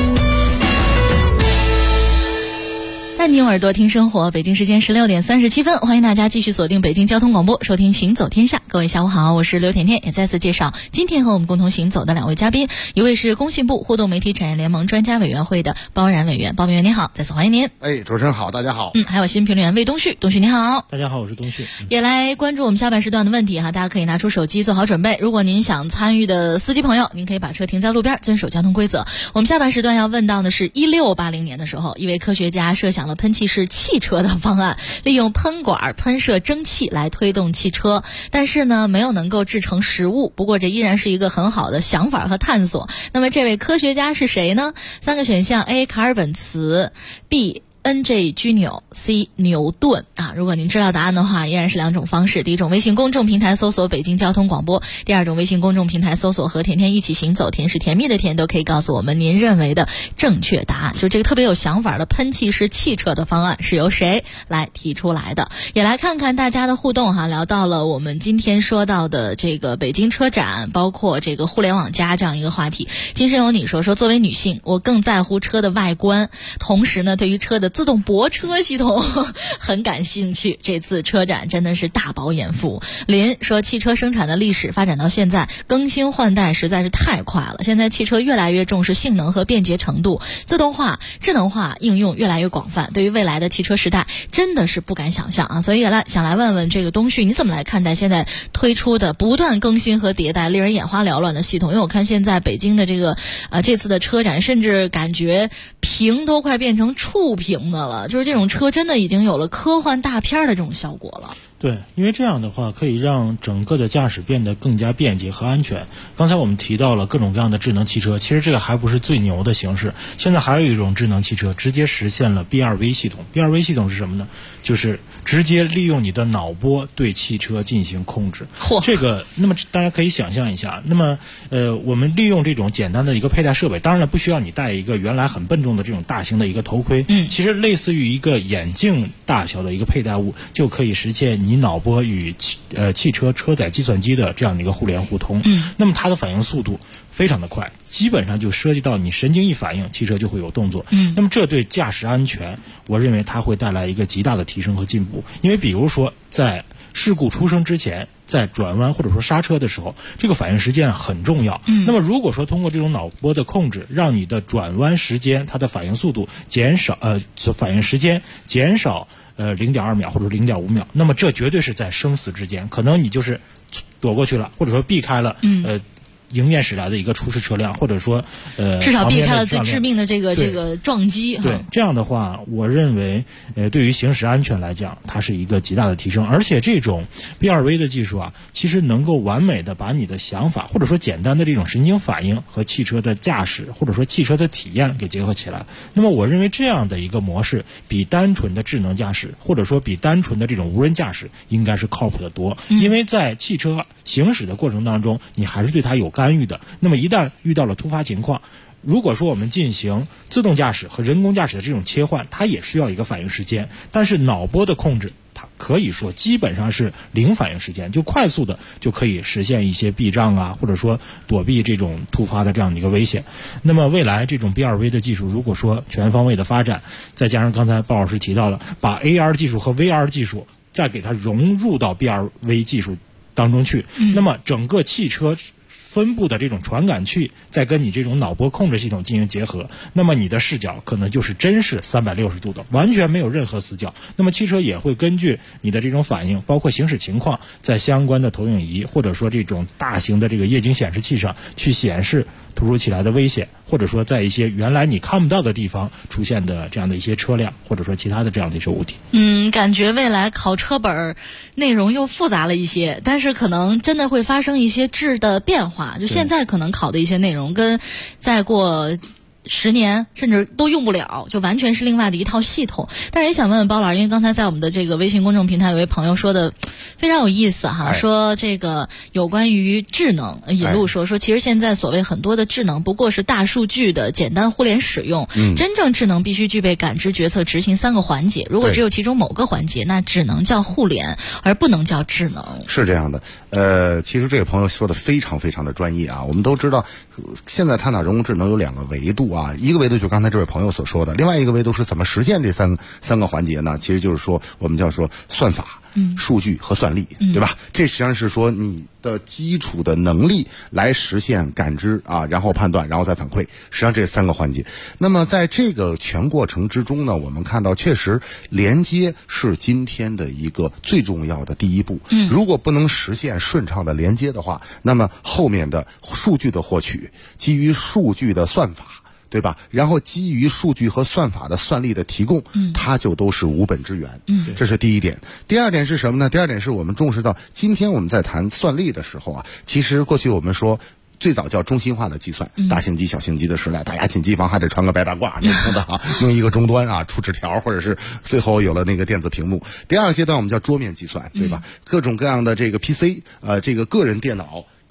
带你用耳朵听生活。北京时间16点37分，欢迎大家继续锁定北京交通广播，收听行走天下。各位下午好，我是刘甜甜，也再次介绍今天和我们共同行走的2位嘉宾，一位是工信部互动媒体产业联盟专家委员会的包然委员，包委员您好，再次欢迎您。 主持人好，大家好。 还有新评论员魏东旭，东旭你好。 大家好，我是东旭。 也来关注我们下半时段的问题哈，大家可以拿出手机做好准备。如果您想参与的司机朋友，您可以把车停在路边，遵守交通规则。我们下半时段要问到的是1680年的时候，一位科学家设想了喷气式汽车的方案，利用喷管喷射蒸汽来推动汽车，但是呢没有能够制成实物，不过这依然是一个很好的想法和探索。那么这位科学家是谁呢？3个选项 A 卡尔本茨， B NJ 居纽， C 牛顿啊。如果您知道答案的话，依然是2种方式。第一种微信公众平台搜索北京交通广播，第二种微信公众平台搜索和甜甜一起行走，甜是甜蜜的甜，都可以告诉我们您认为的正确答案。就这个特别有想法的喷气式汽车的方案是由谁来提出来的？也来看看大家的互动哈，聊到了我们今天说到的这个北京车展，包括这个互联网加这样一个话题。今生有你说作为女性，我更在乎车的外观，同时呢对于车的自动泊车系统很感兴趣。这次车展真的是大饱眼福。林说，汽车生产的历史发展到现在，更新换代实在是太快了。现在汽车越来越重视性能和便捷程度，自动化、智能化应用越来越广泛。对于未来的汽车时代，真的是不敢想象啊！所以想来问问这个东旭，你怎么来看待现在推出的不断更新和迭代、令人眼花缭乱的系统？因为我看现在北京的这次的车展，甚至感觉屏都快变成触屏的了，就是这种车真的已经有了科幻大片的这种效果了。 对，因为这样的话可以让整个的驾驶变得更加便捷和安全。刚才我们提到了各种各样的智能汽车，其实这个还不是最牛的形式。现在还有一种智能汽车直接实现了 B2V 系统。B2V 系统是什么呢？就是直接利用你的脑波对汽车进行控制。这个，那么大家可以想象一下，那么我们利用这种简单的一个佩戴设备，当然了，不需要你戴一个原来很笨重的这种大型的一个头盔，其实类似于一个眼镜大小的一个佩戴物，就可以实现你脑波与汽车车载计算机的这样的一个互联互通。那么它的反应速度非常的快，基本上就涉及到你神经一反应，汽车就会有动作。那么这对驾驶安全，我认为它会带来一个极大的提升和进步。因为比如说在事故出生之前，在转弯或者说刹车的时候，这个反应时间很重要。那么如果说通过这种脑波的控制，让你的转弯时间，它的反应速度减少，反应时间减少0.2秒或者0.5秒，那么这绝对是在生死之间，可能你就是躲过去了，或者说避开了迎面驶来的一个出事车辆，或者说至少避开了最致命的这个撞击。 对，这样的话，我认为对于行驶安全来讲，它是一个极大的提升。而且这种 B2V 的技术啊，其实能够完美的把你的想法或者说简单的这种神经反应和汽车的驾驶或者说汽车的体验给结合起来。那么我认为这样的一个模式比单纯的智能驾驶或者说比单纯的这种无人驾驶应该是靠谱的多。因为在汽车行驶的过程当中，你还是对它有干预的。那么一旦遇到了突发情况，如果说我们进行自动驾驶和人工驾驶的这种切换，它也需要一个反应时间。但是脑波的控制，它可以说基本上是零反应时间，就快速的就可以实现一些避障啊，或者说躲避这种突发的这样的一个危险。那么未来这种 B2V 的技术，如果说全方位的发展，再加上刚才鲍老师提到了，把 AR 技术和 VR 技术再给它融入到 B2V 技术当中去，那么整个汽车分布的这种传感器再跟你这种脑波控制系统进行结合，那么你的视角可能就是真是360度的，完全没有任何死角。那么汽车也会根据你的这种反应，包括行驶情况，在相关的投影仪或者说这种大型的这个液晶显示器上去显示突如其来的危险，或者说在一些原来你看不到的地方出现的这样的一些车辆，或者说其他的这样的一些物体。 感觉未来考车本内容又复杂了一些，但是可能真的会发生一些质的变化。就现在可能考的一些内容，跟再过10年甚至都用不了，就完全是另外的一套系统。但是也想问问包老师，因为刚才在我们的这个微信公众平台有位朋友说的非常有意思哈，说这个有关于智能，引路说其实现在所谓很多的智能不过是大数据的简单互联使用，真正智能必须具备感知、决策、执行3个环节，如果只有其中某个环节，那只能叫互联，而不能叫智能。 是这样的，其实这个朋友说的非常非常的专业啊。我们都知道，现在探讨人工智能有2个维度啊，一个维度就是刚才这位朋友所说的，另外一个维度是怎么实现这三个环节呢？其实就是说我们叫说算法、数据和算力，对吧？这实际上是说你的基础的能力来实现感知啊，然后判断，然后再反馈，实际上这3个环节。那么在这个全过程之中呢，我们看到确实连接是今天的一个最重要的第一步。如果不能实现顺畅的连接的话，那么后面的数据的获取，基于数据的算法，对吧？然后基于数据和算法的算力的提供，它就都是无本之源。这是第一点。第二点是什么呢？第二点是我们重视到今天我们在谈算力的时候啊，其实过去我们说最早叫中心化的计算，大型机、小型机的时代，大家进机房还得穿个白大褂那种的啊，用一个终端啊出纸条，或者是最后有了那个电子屏幕。第二个阶段我们叫桌面计算，对吧？各种各样的这个 PC，这个个人电脑。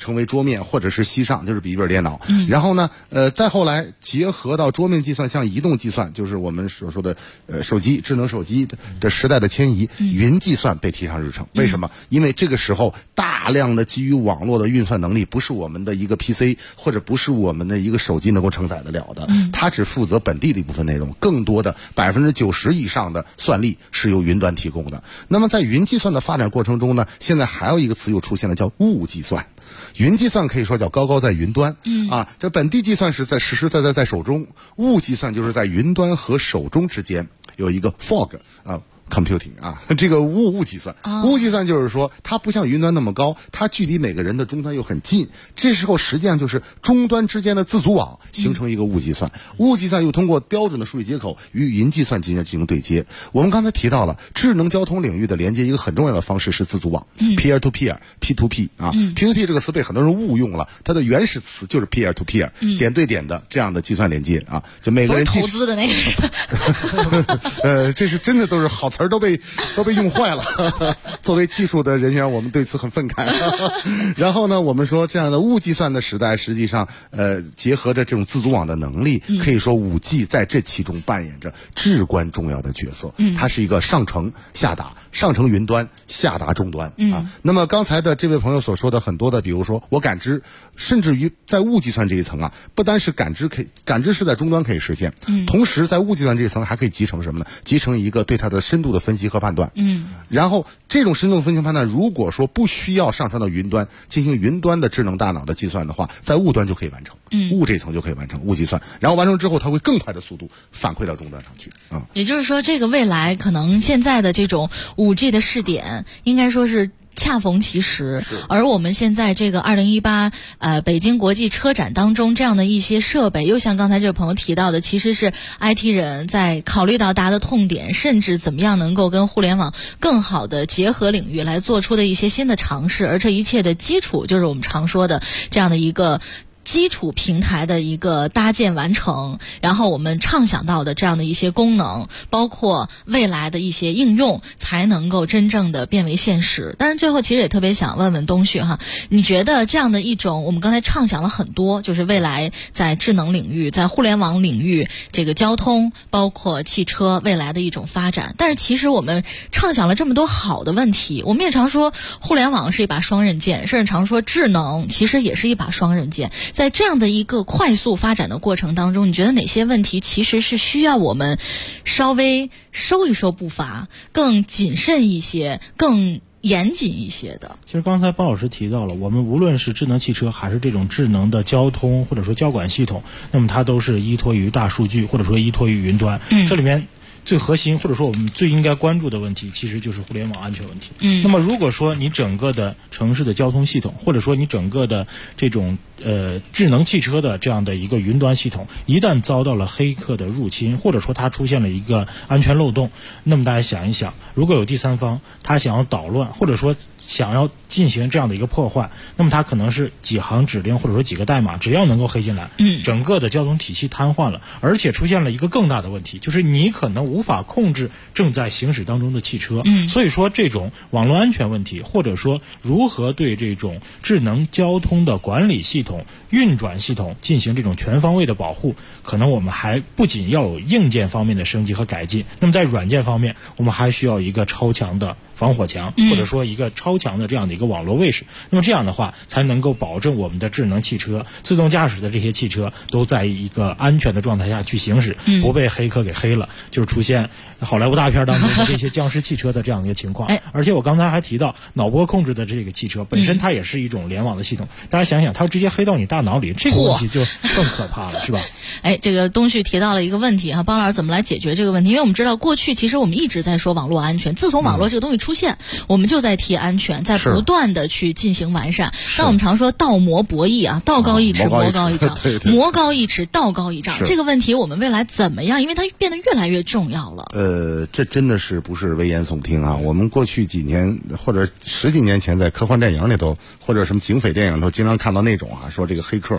成为桌面或者是膝上，就是笔记本电脑。然后呢，再后来结合到桌面计算向移动计算，就是我们所说的手机、智能手机的时代的迁移，云计算被提上日程。为什么？因为这个时候大量的基于网络的运算能力不是我们的一个 PC 或者不是我们的一个手机能够承载得了的，它只负责本地的一部分内容，更多的90%以上的算力是由云端提供的。那么在云计算的发展过程中呢，现在还有一个词又出现了，叫物计算。云计算可以说叫高高在云端，这本地计算是在实实在在在手中，物计算就是在云端和手中之间有一个 fog computing 这个物计算，物计算就是说它不像云端那么高，它距离每个人的终端又很近，这时候实际上就是终端之间的自组网形成一个物计算，物计算又通过标准的数据接口与云计算进行对接。我们刚才提到了智能交通领域的连接，一个很重要的方式是自组网，peer to peer P2P P2P 这个词被很多人误用了，它的原始词就是 peer to peer，点对点的这样的计算连接就每个人投资的那个这是真的都是好词都被用坏了作为技术的人员，我们对此很愤慨然后呢，我们说这样的物计算的时代，实际上结合着这种自组网的能力，可以说 5G 在这其中扮演着至关重要的角色。它是一个上承下达，上承云端，下达终端那么刚才的这位朋友所说的很多的，比如说我感知，甚至于在物计算这一层不单是感知是在终端可以实现，同时在物计算这一层还可以集成什么呢？集成一个对它的深度的分析和判断。然后这种深度分析判断，如果说不需要上传到云端进行云端的智能大脑的计算的话，在物端就可以完成，物这层就可以完成物计算，然后完成之后它会更快的速度反馈到终端上去也就是说，这个未来可能现在的这种5G 的试点，应该说是恰逢其时，而我们现在这个2018北京国际车展当中，这样的一些设备，又像刚才这位朋友提到的，其实是 IT 人在考虑到大家的痛点，甚至怎么样能够跟互联网更好的结合领域来做出的一些新的尝试，而这一切的基础就是我们常说的这样的一个基础平台的一个搭建完成，然后我们畅想到的这样的一些功能，包括未来的一些应用，才能够真正的变为现实。但是最后其实也特别想问问东旭你觉得这样的一种，我们刚才畅想了很多，就是未来在智能领域，在互联网领域，这个交通包括汽车未来的一种发展，但是其实我们畅想了这么多好的问题，我们也常说互联网是一把双刃剑，甚至常说智能其实也是一把双刃剑。在这样的一个快速发展的过程当中，你觉得哪些问题其实是需要我们稍微收一收步伐，更谨慎一些，更严谨一些的？ 其实刚才包老师提到了，我们无论是智能汽车还是这种智能的交通或者说交管系统，那么它都是依托于大数据或者说依托于云端。这里面最核心或者说我们最应该关注的问题，其实就是互联网安全问题。那么如果说你整个的城市的交通系统，或者说你整个的这种智能汽车的这样的一个云端系统，一旦遭到了黑客的入侵，或者说它出现了一个安全漏洞，那么大家想一想，如果有第三方他想要捣乱，或者说想要进行这样的一个破坏，那么它可能是几行指令或者说几个代码，只要能够黑进来，整个的交通体系瘫痪了，而且出现了一个更大的问题，就是你可能无法控制正在行驶当中的汽车。所以说这种网络安全问题，或者说如何对这种智能交通的管理系统、运转系统进行这种全方位的保护，可能我们还不仅要有硬件方面的升级和改进，那么在软件方面，我们还需要一个超强的防火墙，或者说一个超强的这样的一个网络卫士。那么这样的话，才能够保证我们的智能汽车、自动驾驶的这些汽车都在一个安全的状态下去行驶，不被黑客给黑了，就是出现好莱坞大片当中的这些僵尸汽车的这样一个情况。而且我刚才还提到，脑波控制的这个汽车本身它也是一种联网的系统，大家想想，它直接黑到你大脑里，这个问题就更可怕了，是吧？ 这个东旭提到了一个问题包老师怎么来解决这个问题？因为我们知道过去其实我们一直在说网络安全，自从网络这个东西出现，我们就在提安全，在不断的去进行完善。但我们常说道魔博弈道高一尺，魔高一丈，魔高一尺，道高一丈。这个问题我们未来怎么样？因为它变得越来越重要了。 这真的是不是危言耸听我们过去几年或者10几年前在科幻电影里头，或者什么警匪电影里头，经常看到那种说这个黑客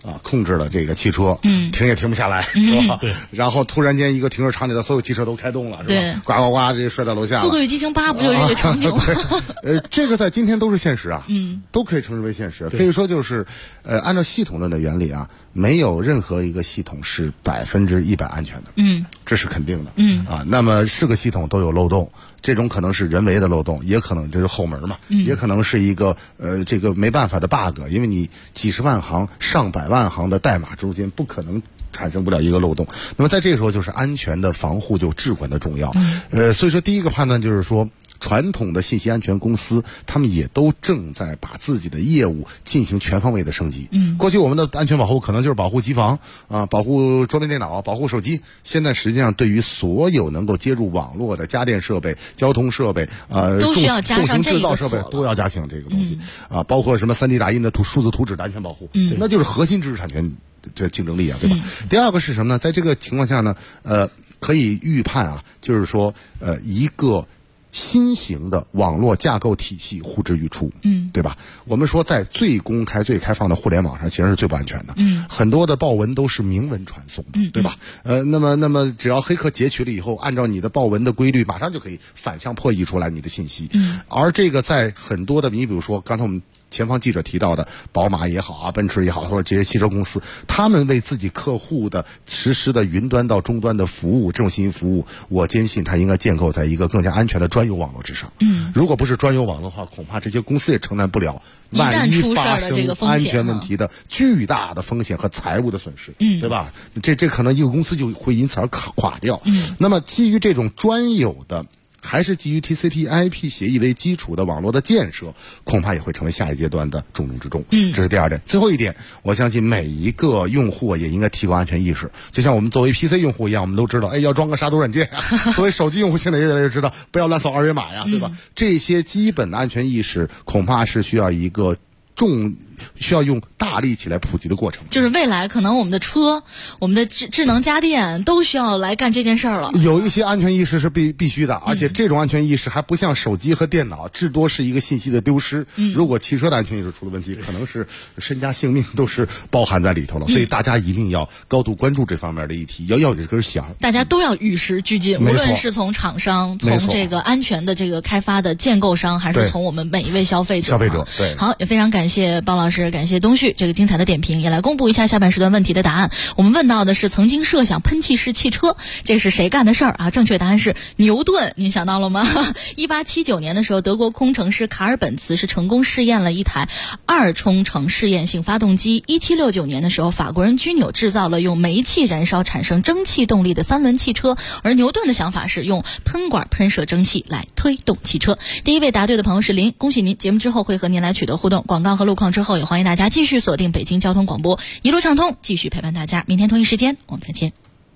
控制了这个汽车，停也停不下来，是吧？然后突然间一个停车场里的所有汽车都开动了，是吧？呱呱呱，这摔到楼下了。 速度与激情8不就是这个场景吗？ 这个在今天都是现实啊，都可以称之为现实。可以说就是，按照系统论的原理啊，没有任何一个系统是100%安全的，这是肯定的，那么是个系统都有漏洞。这种可能是人为的漏洞，也可能就是后门嘛，也可能是一个这个没办法的 bug， 因为你几十万行、上百万行的代码中间不可能产生不了一个漏洞。那么在这个时候，就是安全的防护就至关的重要。所以说第一个判断就是说，传统的信息安全公司，他们也都正在把自己的业务进行全方位的升级。过去我们的安全保护可能就是保护机房啊，保护桌面电脑，保护手机。现在实际上对于所有能够接入网络的家电设备、交通设备都需要加上重型制造设备都要加强这个东西啊，包括什么3D 打印的数字图纸的安全保护，那就是核心知识产权这竞争力啊，对吧？第二个是什么呢？在这个情况下呢，可以预判啊，就是说一个新型的网络架构体系呼之欲出，对吧？我们说在最公开、最开放的互联网上，其实是最不安全的。很多的报文都是明文传送的，对吧？那么只要黑客截取了以后，按照你的报文的规律，马上就可以反向破译出来你的信息。而这个在很多的，你比如说刚才我们前方记者提到的宝马也好啊，奔驰也好，或者这些汽车公司，他们为自己客户的实施的云端到终端的服务，这种信息服务，我坚信它应该建构在一个更加安全的专有网络之上。如果不是专有网络的话，恐怕这些公司也承担不了万一发生安全问题的巨大的风险和财务的损失，对吧？这可能一个公司就会因此而垮掉。那么基于这种专有的，还是基于 TCP/IP 协议为基础的网络的建设，恐怕也会成为下一阶段的重中之重。这是第二点。最后一点，我相信每一个用户也应该提高安全意识。就像我们作为 PC 用户一样，我们都知道，要装个杀毒软件啊。作为手机用户，现在也越来越知道，不要乱扫二维码呀，对吧？这些基本的安全意识，恐怕是需要需要用大力气来普及的过程。 就是未来可能我们的车、我们的智能家电都需要来干这件事儿了。 有一些安全意识是必须的，而且这种安全意识还不像手机和电脑，至多是一个信息的丢失。如果汽车的安全意识出了问题，可能是身家性命都是包含在里头了。所以大家一定要高度关注这方面的议题，要有这根弦。 大家都要与时俱进，无论是从厂商、从这个安全的这个开发的建构商，还是从我们每一位消费者。 对。 好，也非常感谢包老师，感谢东旭这个精彩的点评，也来公布一下下半时段问题的答案。我们问到的是曾经设想喷气式汽车，这是谁干的事儿啊？正确答案是牛顿，您想到了吗？1879年的时候，德国工程师卡尔本茨是成功试验了一台2冲程试验性发动机。1769年的时候，法国人居纽制造了用煤气燃烧产生蒸汽动力的3轮汽车，而牛顿的想法是用喷管喷射蒸汽来推动汽车。第一位答对的朋友是林，恭喜您！节目之后会和您来取得互动，广告和路况之后，也欢迎大家继续锁定北京交通广播，一路畅通，继续陪伴大家。明天同一时间我们再见。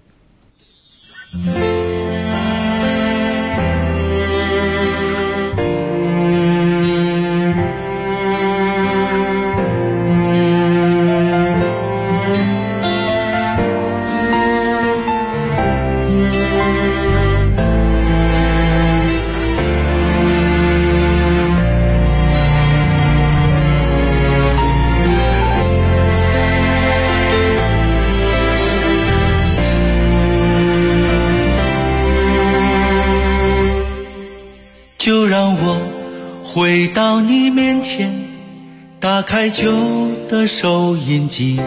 就让我回到你面前，打开旧的收音机，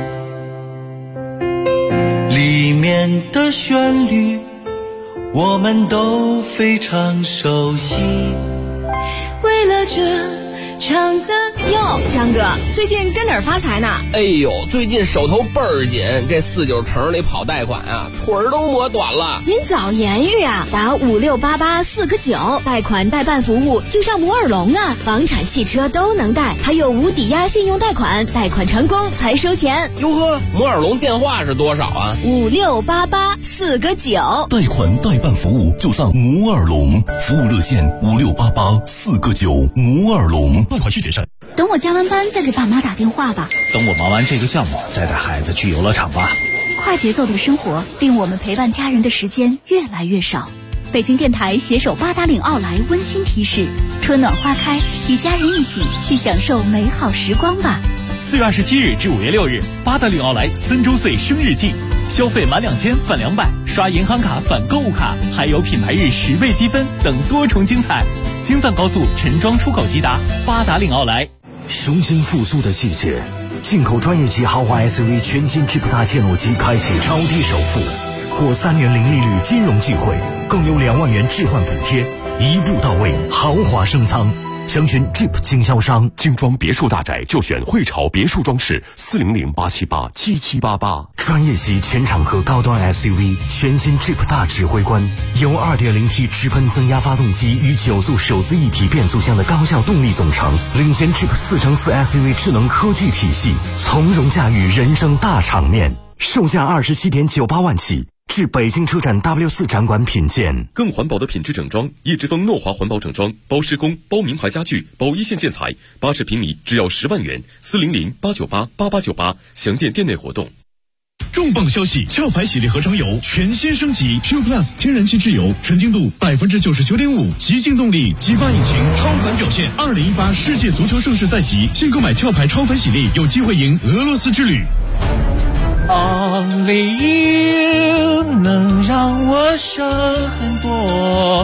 里面的旋律我们都非常熟悉。 为了这唱歌哟，张哥，最近跟哪儿发财呢？ 哎呦，最近手头倍儿紧，这49城里跑贷款啊，腿儿都磨短了。 您早言语啊，打5688-4个9，贷款代办服务就上摩尔龙啊，房产、汽车都能贷，还有无抵押信用贷款，贷款成功才收钱。 哟呵，摩尔龙电话是多少啊 ？5688-4个9， 贷款代办服务就上摩尔龙，服务热线5688-4个9，摩尔龙。贷款需谨慎。 等我加完班再给爸妈打电话吧。 等我忙完这个项目再带孩子去游乐场吧。 快节奏的生活令我们陪伴家人的时间越来越少。北京电台携手八达岭奥莱温馨提示：春暖花开，与家人一起去享受美好时光吧。 4月27日至5月6日，八达岭奥莱3周岁生日季，消费满2000返200，刷银行卡返购物卡，还有品牌日10倍积分等多重精彩。京藏高速陈庄出口即达，八达岭奥莱。 雄心复苏的季节，进口专业级豪华 SUV 全新 Jeep 大切诺基开启超低首付，获3年零利率金融聚会，更有2万元置换补贴，一步到位，豪华升舱。详询 Jeep 经销商。 精装别墅大宅就选汇潮别墅装饰，400-878-7788。 专业级全场合高端 SUV 全新 Jeep 大指挥官，由 2.0T 直喷增压发动机与9速手自一体变速箱的高效动力总成，领先 Jeep 4×4 SUV 智能科技体系，从容驾驭人生大场面。售价27.98万起。至北京车站 W4 展馆品鉴。 更环保的品质整装，叶之峰诺华环保整装，包施工、包名牌家具、包一线建材，80平米只要10万元，400-898-8898，详见店内活动。 重磅消息！壳牌喜力合成油全新升级 Q Plus 天然气质油，纯净度99.5%，极净动力，激发引擎，超凡表现。2018世界足球盛世在即，新购买壳牌超凡喜力，有机会赢俄罗斯之旅。 Only you 能让我省很多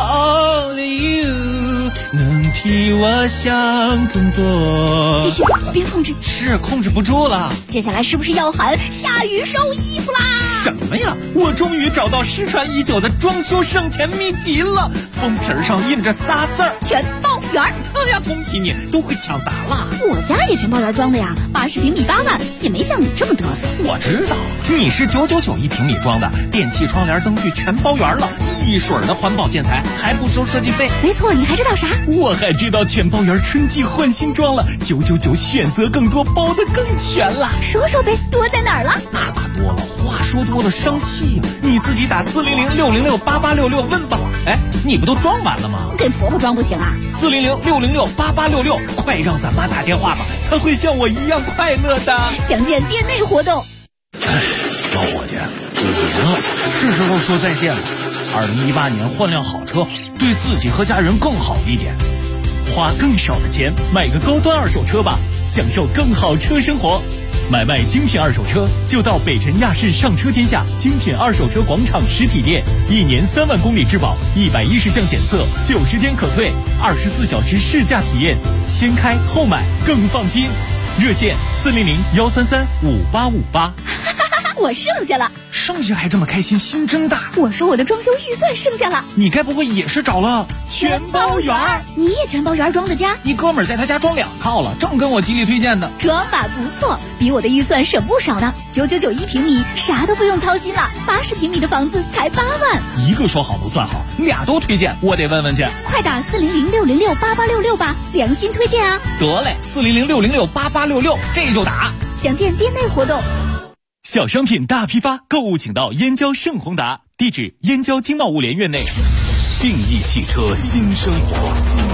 ，Only you 能替我想更多。 继续，别控制， 是控制不住了。 接下来是不是要喊下雨收衣服啦？ 什么呀？我终于找到失传已久的装修省钱秘籍了，封皮上印着仨字儿： 全包圆。 哎呀，恭喜你，都会抢答了。 我家也全包圆装的呀，80平米8万，也没像你这么嘚瑟。 我知道，你是999一平米装的，电器、窗帘、灯具全包圆了，一水儿的环保建材，还不收设计费。 没错，你还知道啥？ 我还知道全包圆春季换新装了，999选择更多，包得更全了。 说说呗，多在哪儿了？ 那可多了，话说多了生气呀！你自己打400-606-8866问吧。哎，你不都装完了吗？ 给婆婆装不行啊 ？400-606-8866，快让咱妈打电话吧，她会像我一样快乐的。 详见店内活动。 哎，老伙计，5年了，是时候说再见了。2018年换辆好车，对自己和家人更好一点。 花更少的钱买个高端二手车吧，享受更好车生活。买卖精品二手车就到北辰亚市上车天下精品二手车广场实体店，1年3万公里质保，110项检测，90天可退，24小时试驾体验，先开后买更放心。热线400-133-5858。 我剩下了， 剩下还这么开心，心真大。 我说我的装修预算剩下了， 你该不会也是找了全包圆？你也全包圆装的家？ 一哥们儿在他家装2套了，正跟我极力推荐的。 装法不错，比我的预算省不少呢。999一平米，啥都不用操心了。80平米的房子才8万。 一个说好不算好，俩都推荐，我得问问去。 快打400-606-8866吧，良心推荐啊！ 得嘞，400-606-8866，这就打。 详见店内活动。 小商品大批发，购物请到燕郊盛宏达，地址燕郊经贸物联院内。 定义汽车新生活，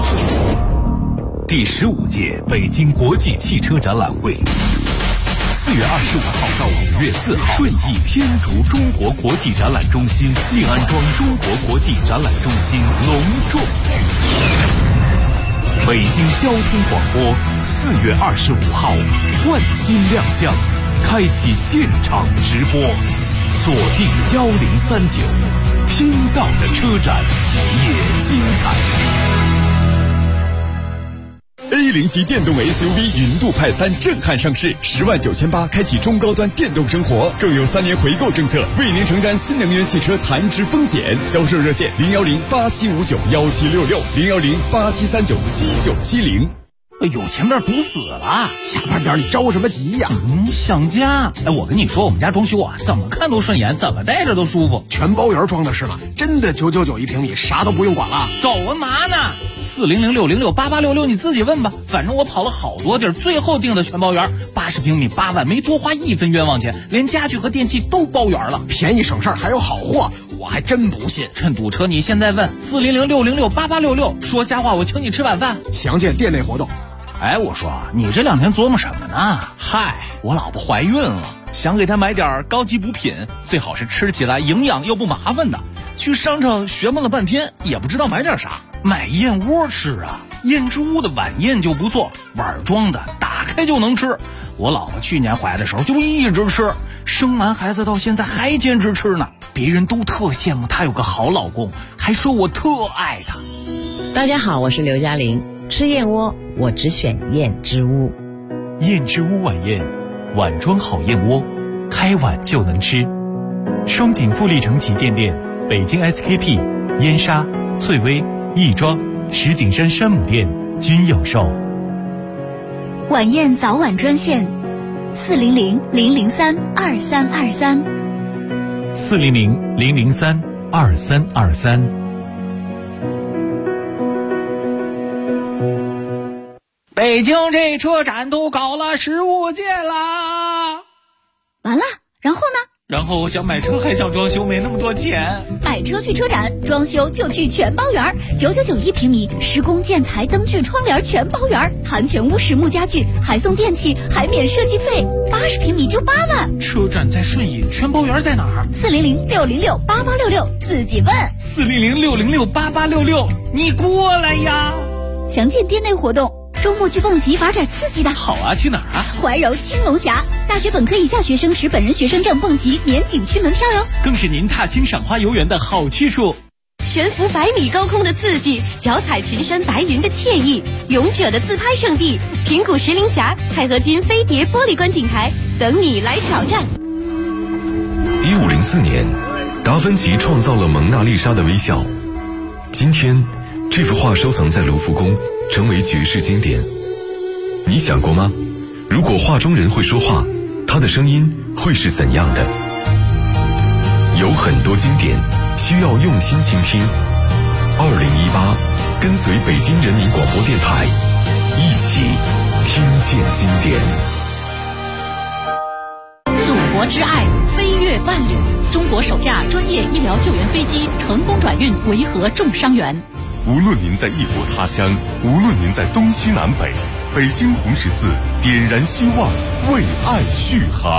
第15届北京国际汽车展览会，4月25号到5月4号，顺义天竺中国国际展览中心、信安庄中国国际展览中心隆重举行。北京交通广播4月25号焕新亮相，开启现场直播，锁定1039，听到的车展也精彩。 A0级电动 SUV 云度派3震撼上市，10.98万开启中高端电动生活，更有3年回购政策，为您承担新能源汽车残值风险。销售热线010-8759-1766，010-8739-7970。 有钱面堵死了， 下班点你着什么急呀？ 想家。哎，我跟你说，我们家装修啊，怎么看都顺眼，怎么待着都舒服。 全包圆装的是吗？真的999一平米，啥都不用管了。 走啊嘛呢？400-606-8866，你自己问吧。反正我跑了好多地儿，最后定的全包圆，80平米8万，没多花1分冤枉钱，连家具和电器都包圆了， 便宜省事儿还有好货，我还真不信。 趁堵车，你现在问400-606-8866，说瞎话我请你吃晚饭。 详见店内活动。 哎，我说你这2天琢磨什么呢？ 嗨，我老婆怀孕了，想给她买点高级补品，最好是吃起来营养又不麻烦的。去商场学问了半天，也不知道买点啥。买燕窝吃啊，燕之屋的晚宴就不错，碗装的，打开就能吃。我老婆去年怀的时候就一直吃，生完孩子到现在还坚持吃呢。别人都特羡慕她有个好老公，还说我特爱她。 大家好，我是刘嘉玲。吃燕窝我只选燕之屋。 燕之屋晚宴，碗装好燕窝，开碗就能吃。双井富力城旗舰店、北京 SKP、燕莎、翠微、亦庄、石景山山姆店均有售。 晚宴早晚专线：400-003-2323。 400-003-2323。 北京这车展都搞了15届啦！ 完了，然后呢？ 然后想买车还想装修，没那么多钱。 买车去车展，装修就去全包园，999平米，施工建材灯具窗帘全包园，含全屋实木家具，还送电器，还免设计费，80平米就8万。 车展在顺义，全包园在哪儿 ？400-606-8866，自己问。 400-606-8866，你过来呀！ 详见店内活动。周末去蹦极玩点刺激的。 好啊，去哪儿啊？ 怀柔青龙峡，大学本科以下学生持本人学生证蹦极免景区门票哟。 更是您踏青赏花游园的好去处。 悬浮100米高空的刺激，脚踩群山白云的惬意，勇者的自拍圣地平谷石林峡钛合金飞碟玻璃观景台，等你来挑战。 1504年，达芬奇创造了蒙娜丽莎的微笑。今天，这幅画收藏在卢浮宫，成为绝世经典。你想过吗？如果画中人会说话，他的声音会是怎样的？有很多经典需要用心倾听。2018，跟随北京人民广播电台，一起听见经典。 祖国之爱，飞越万里。中国首架专业医疗救援飞机成功转运维和重伤员。 无论您在异国他乡，无论您在东西南北，北京红十字点燃希望，为爱续航。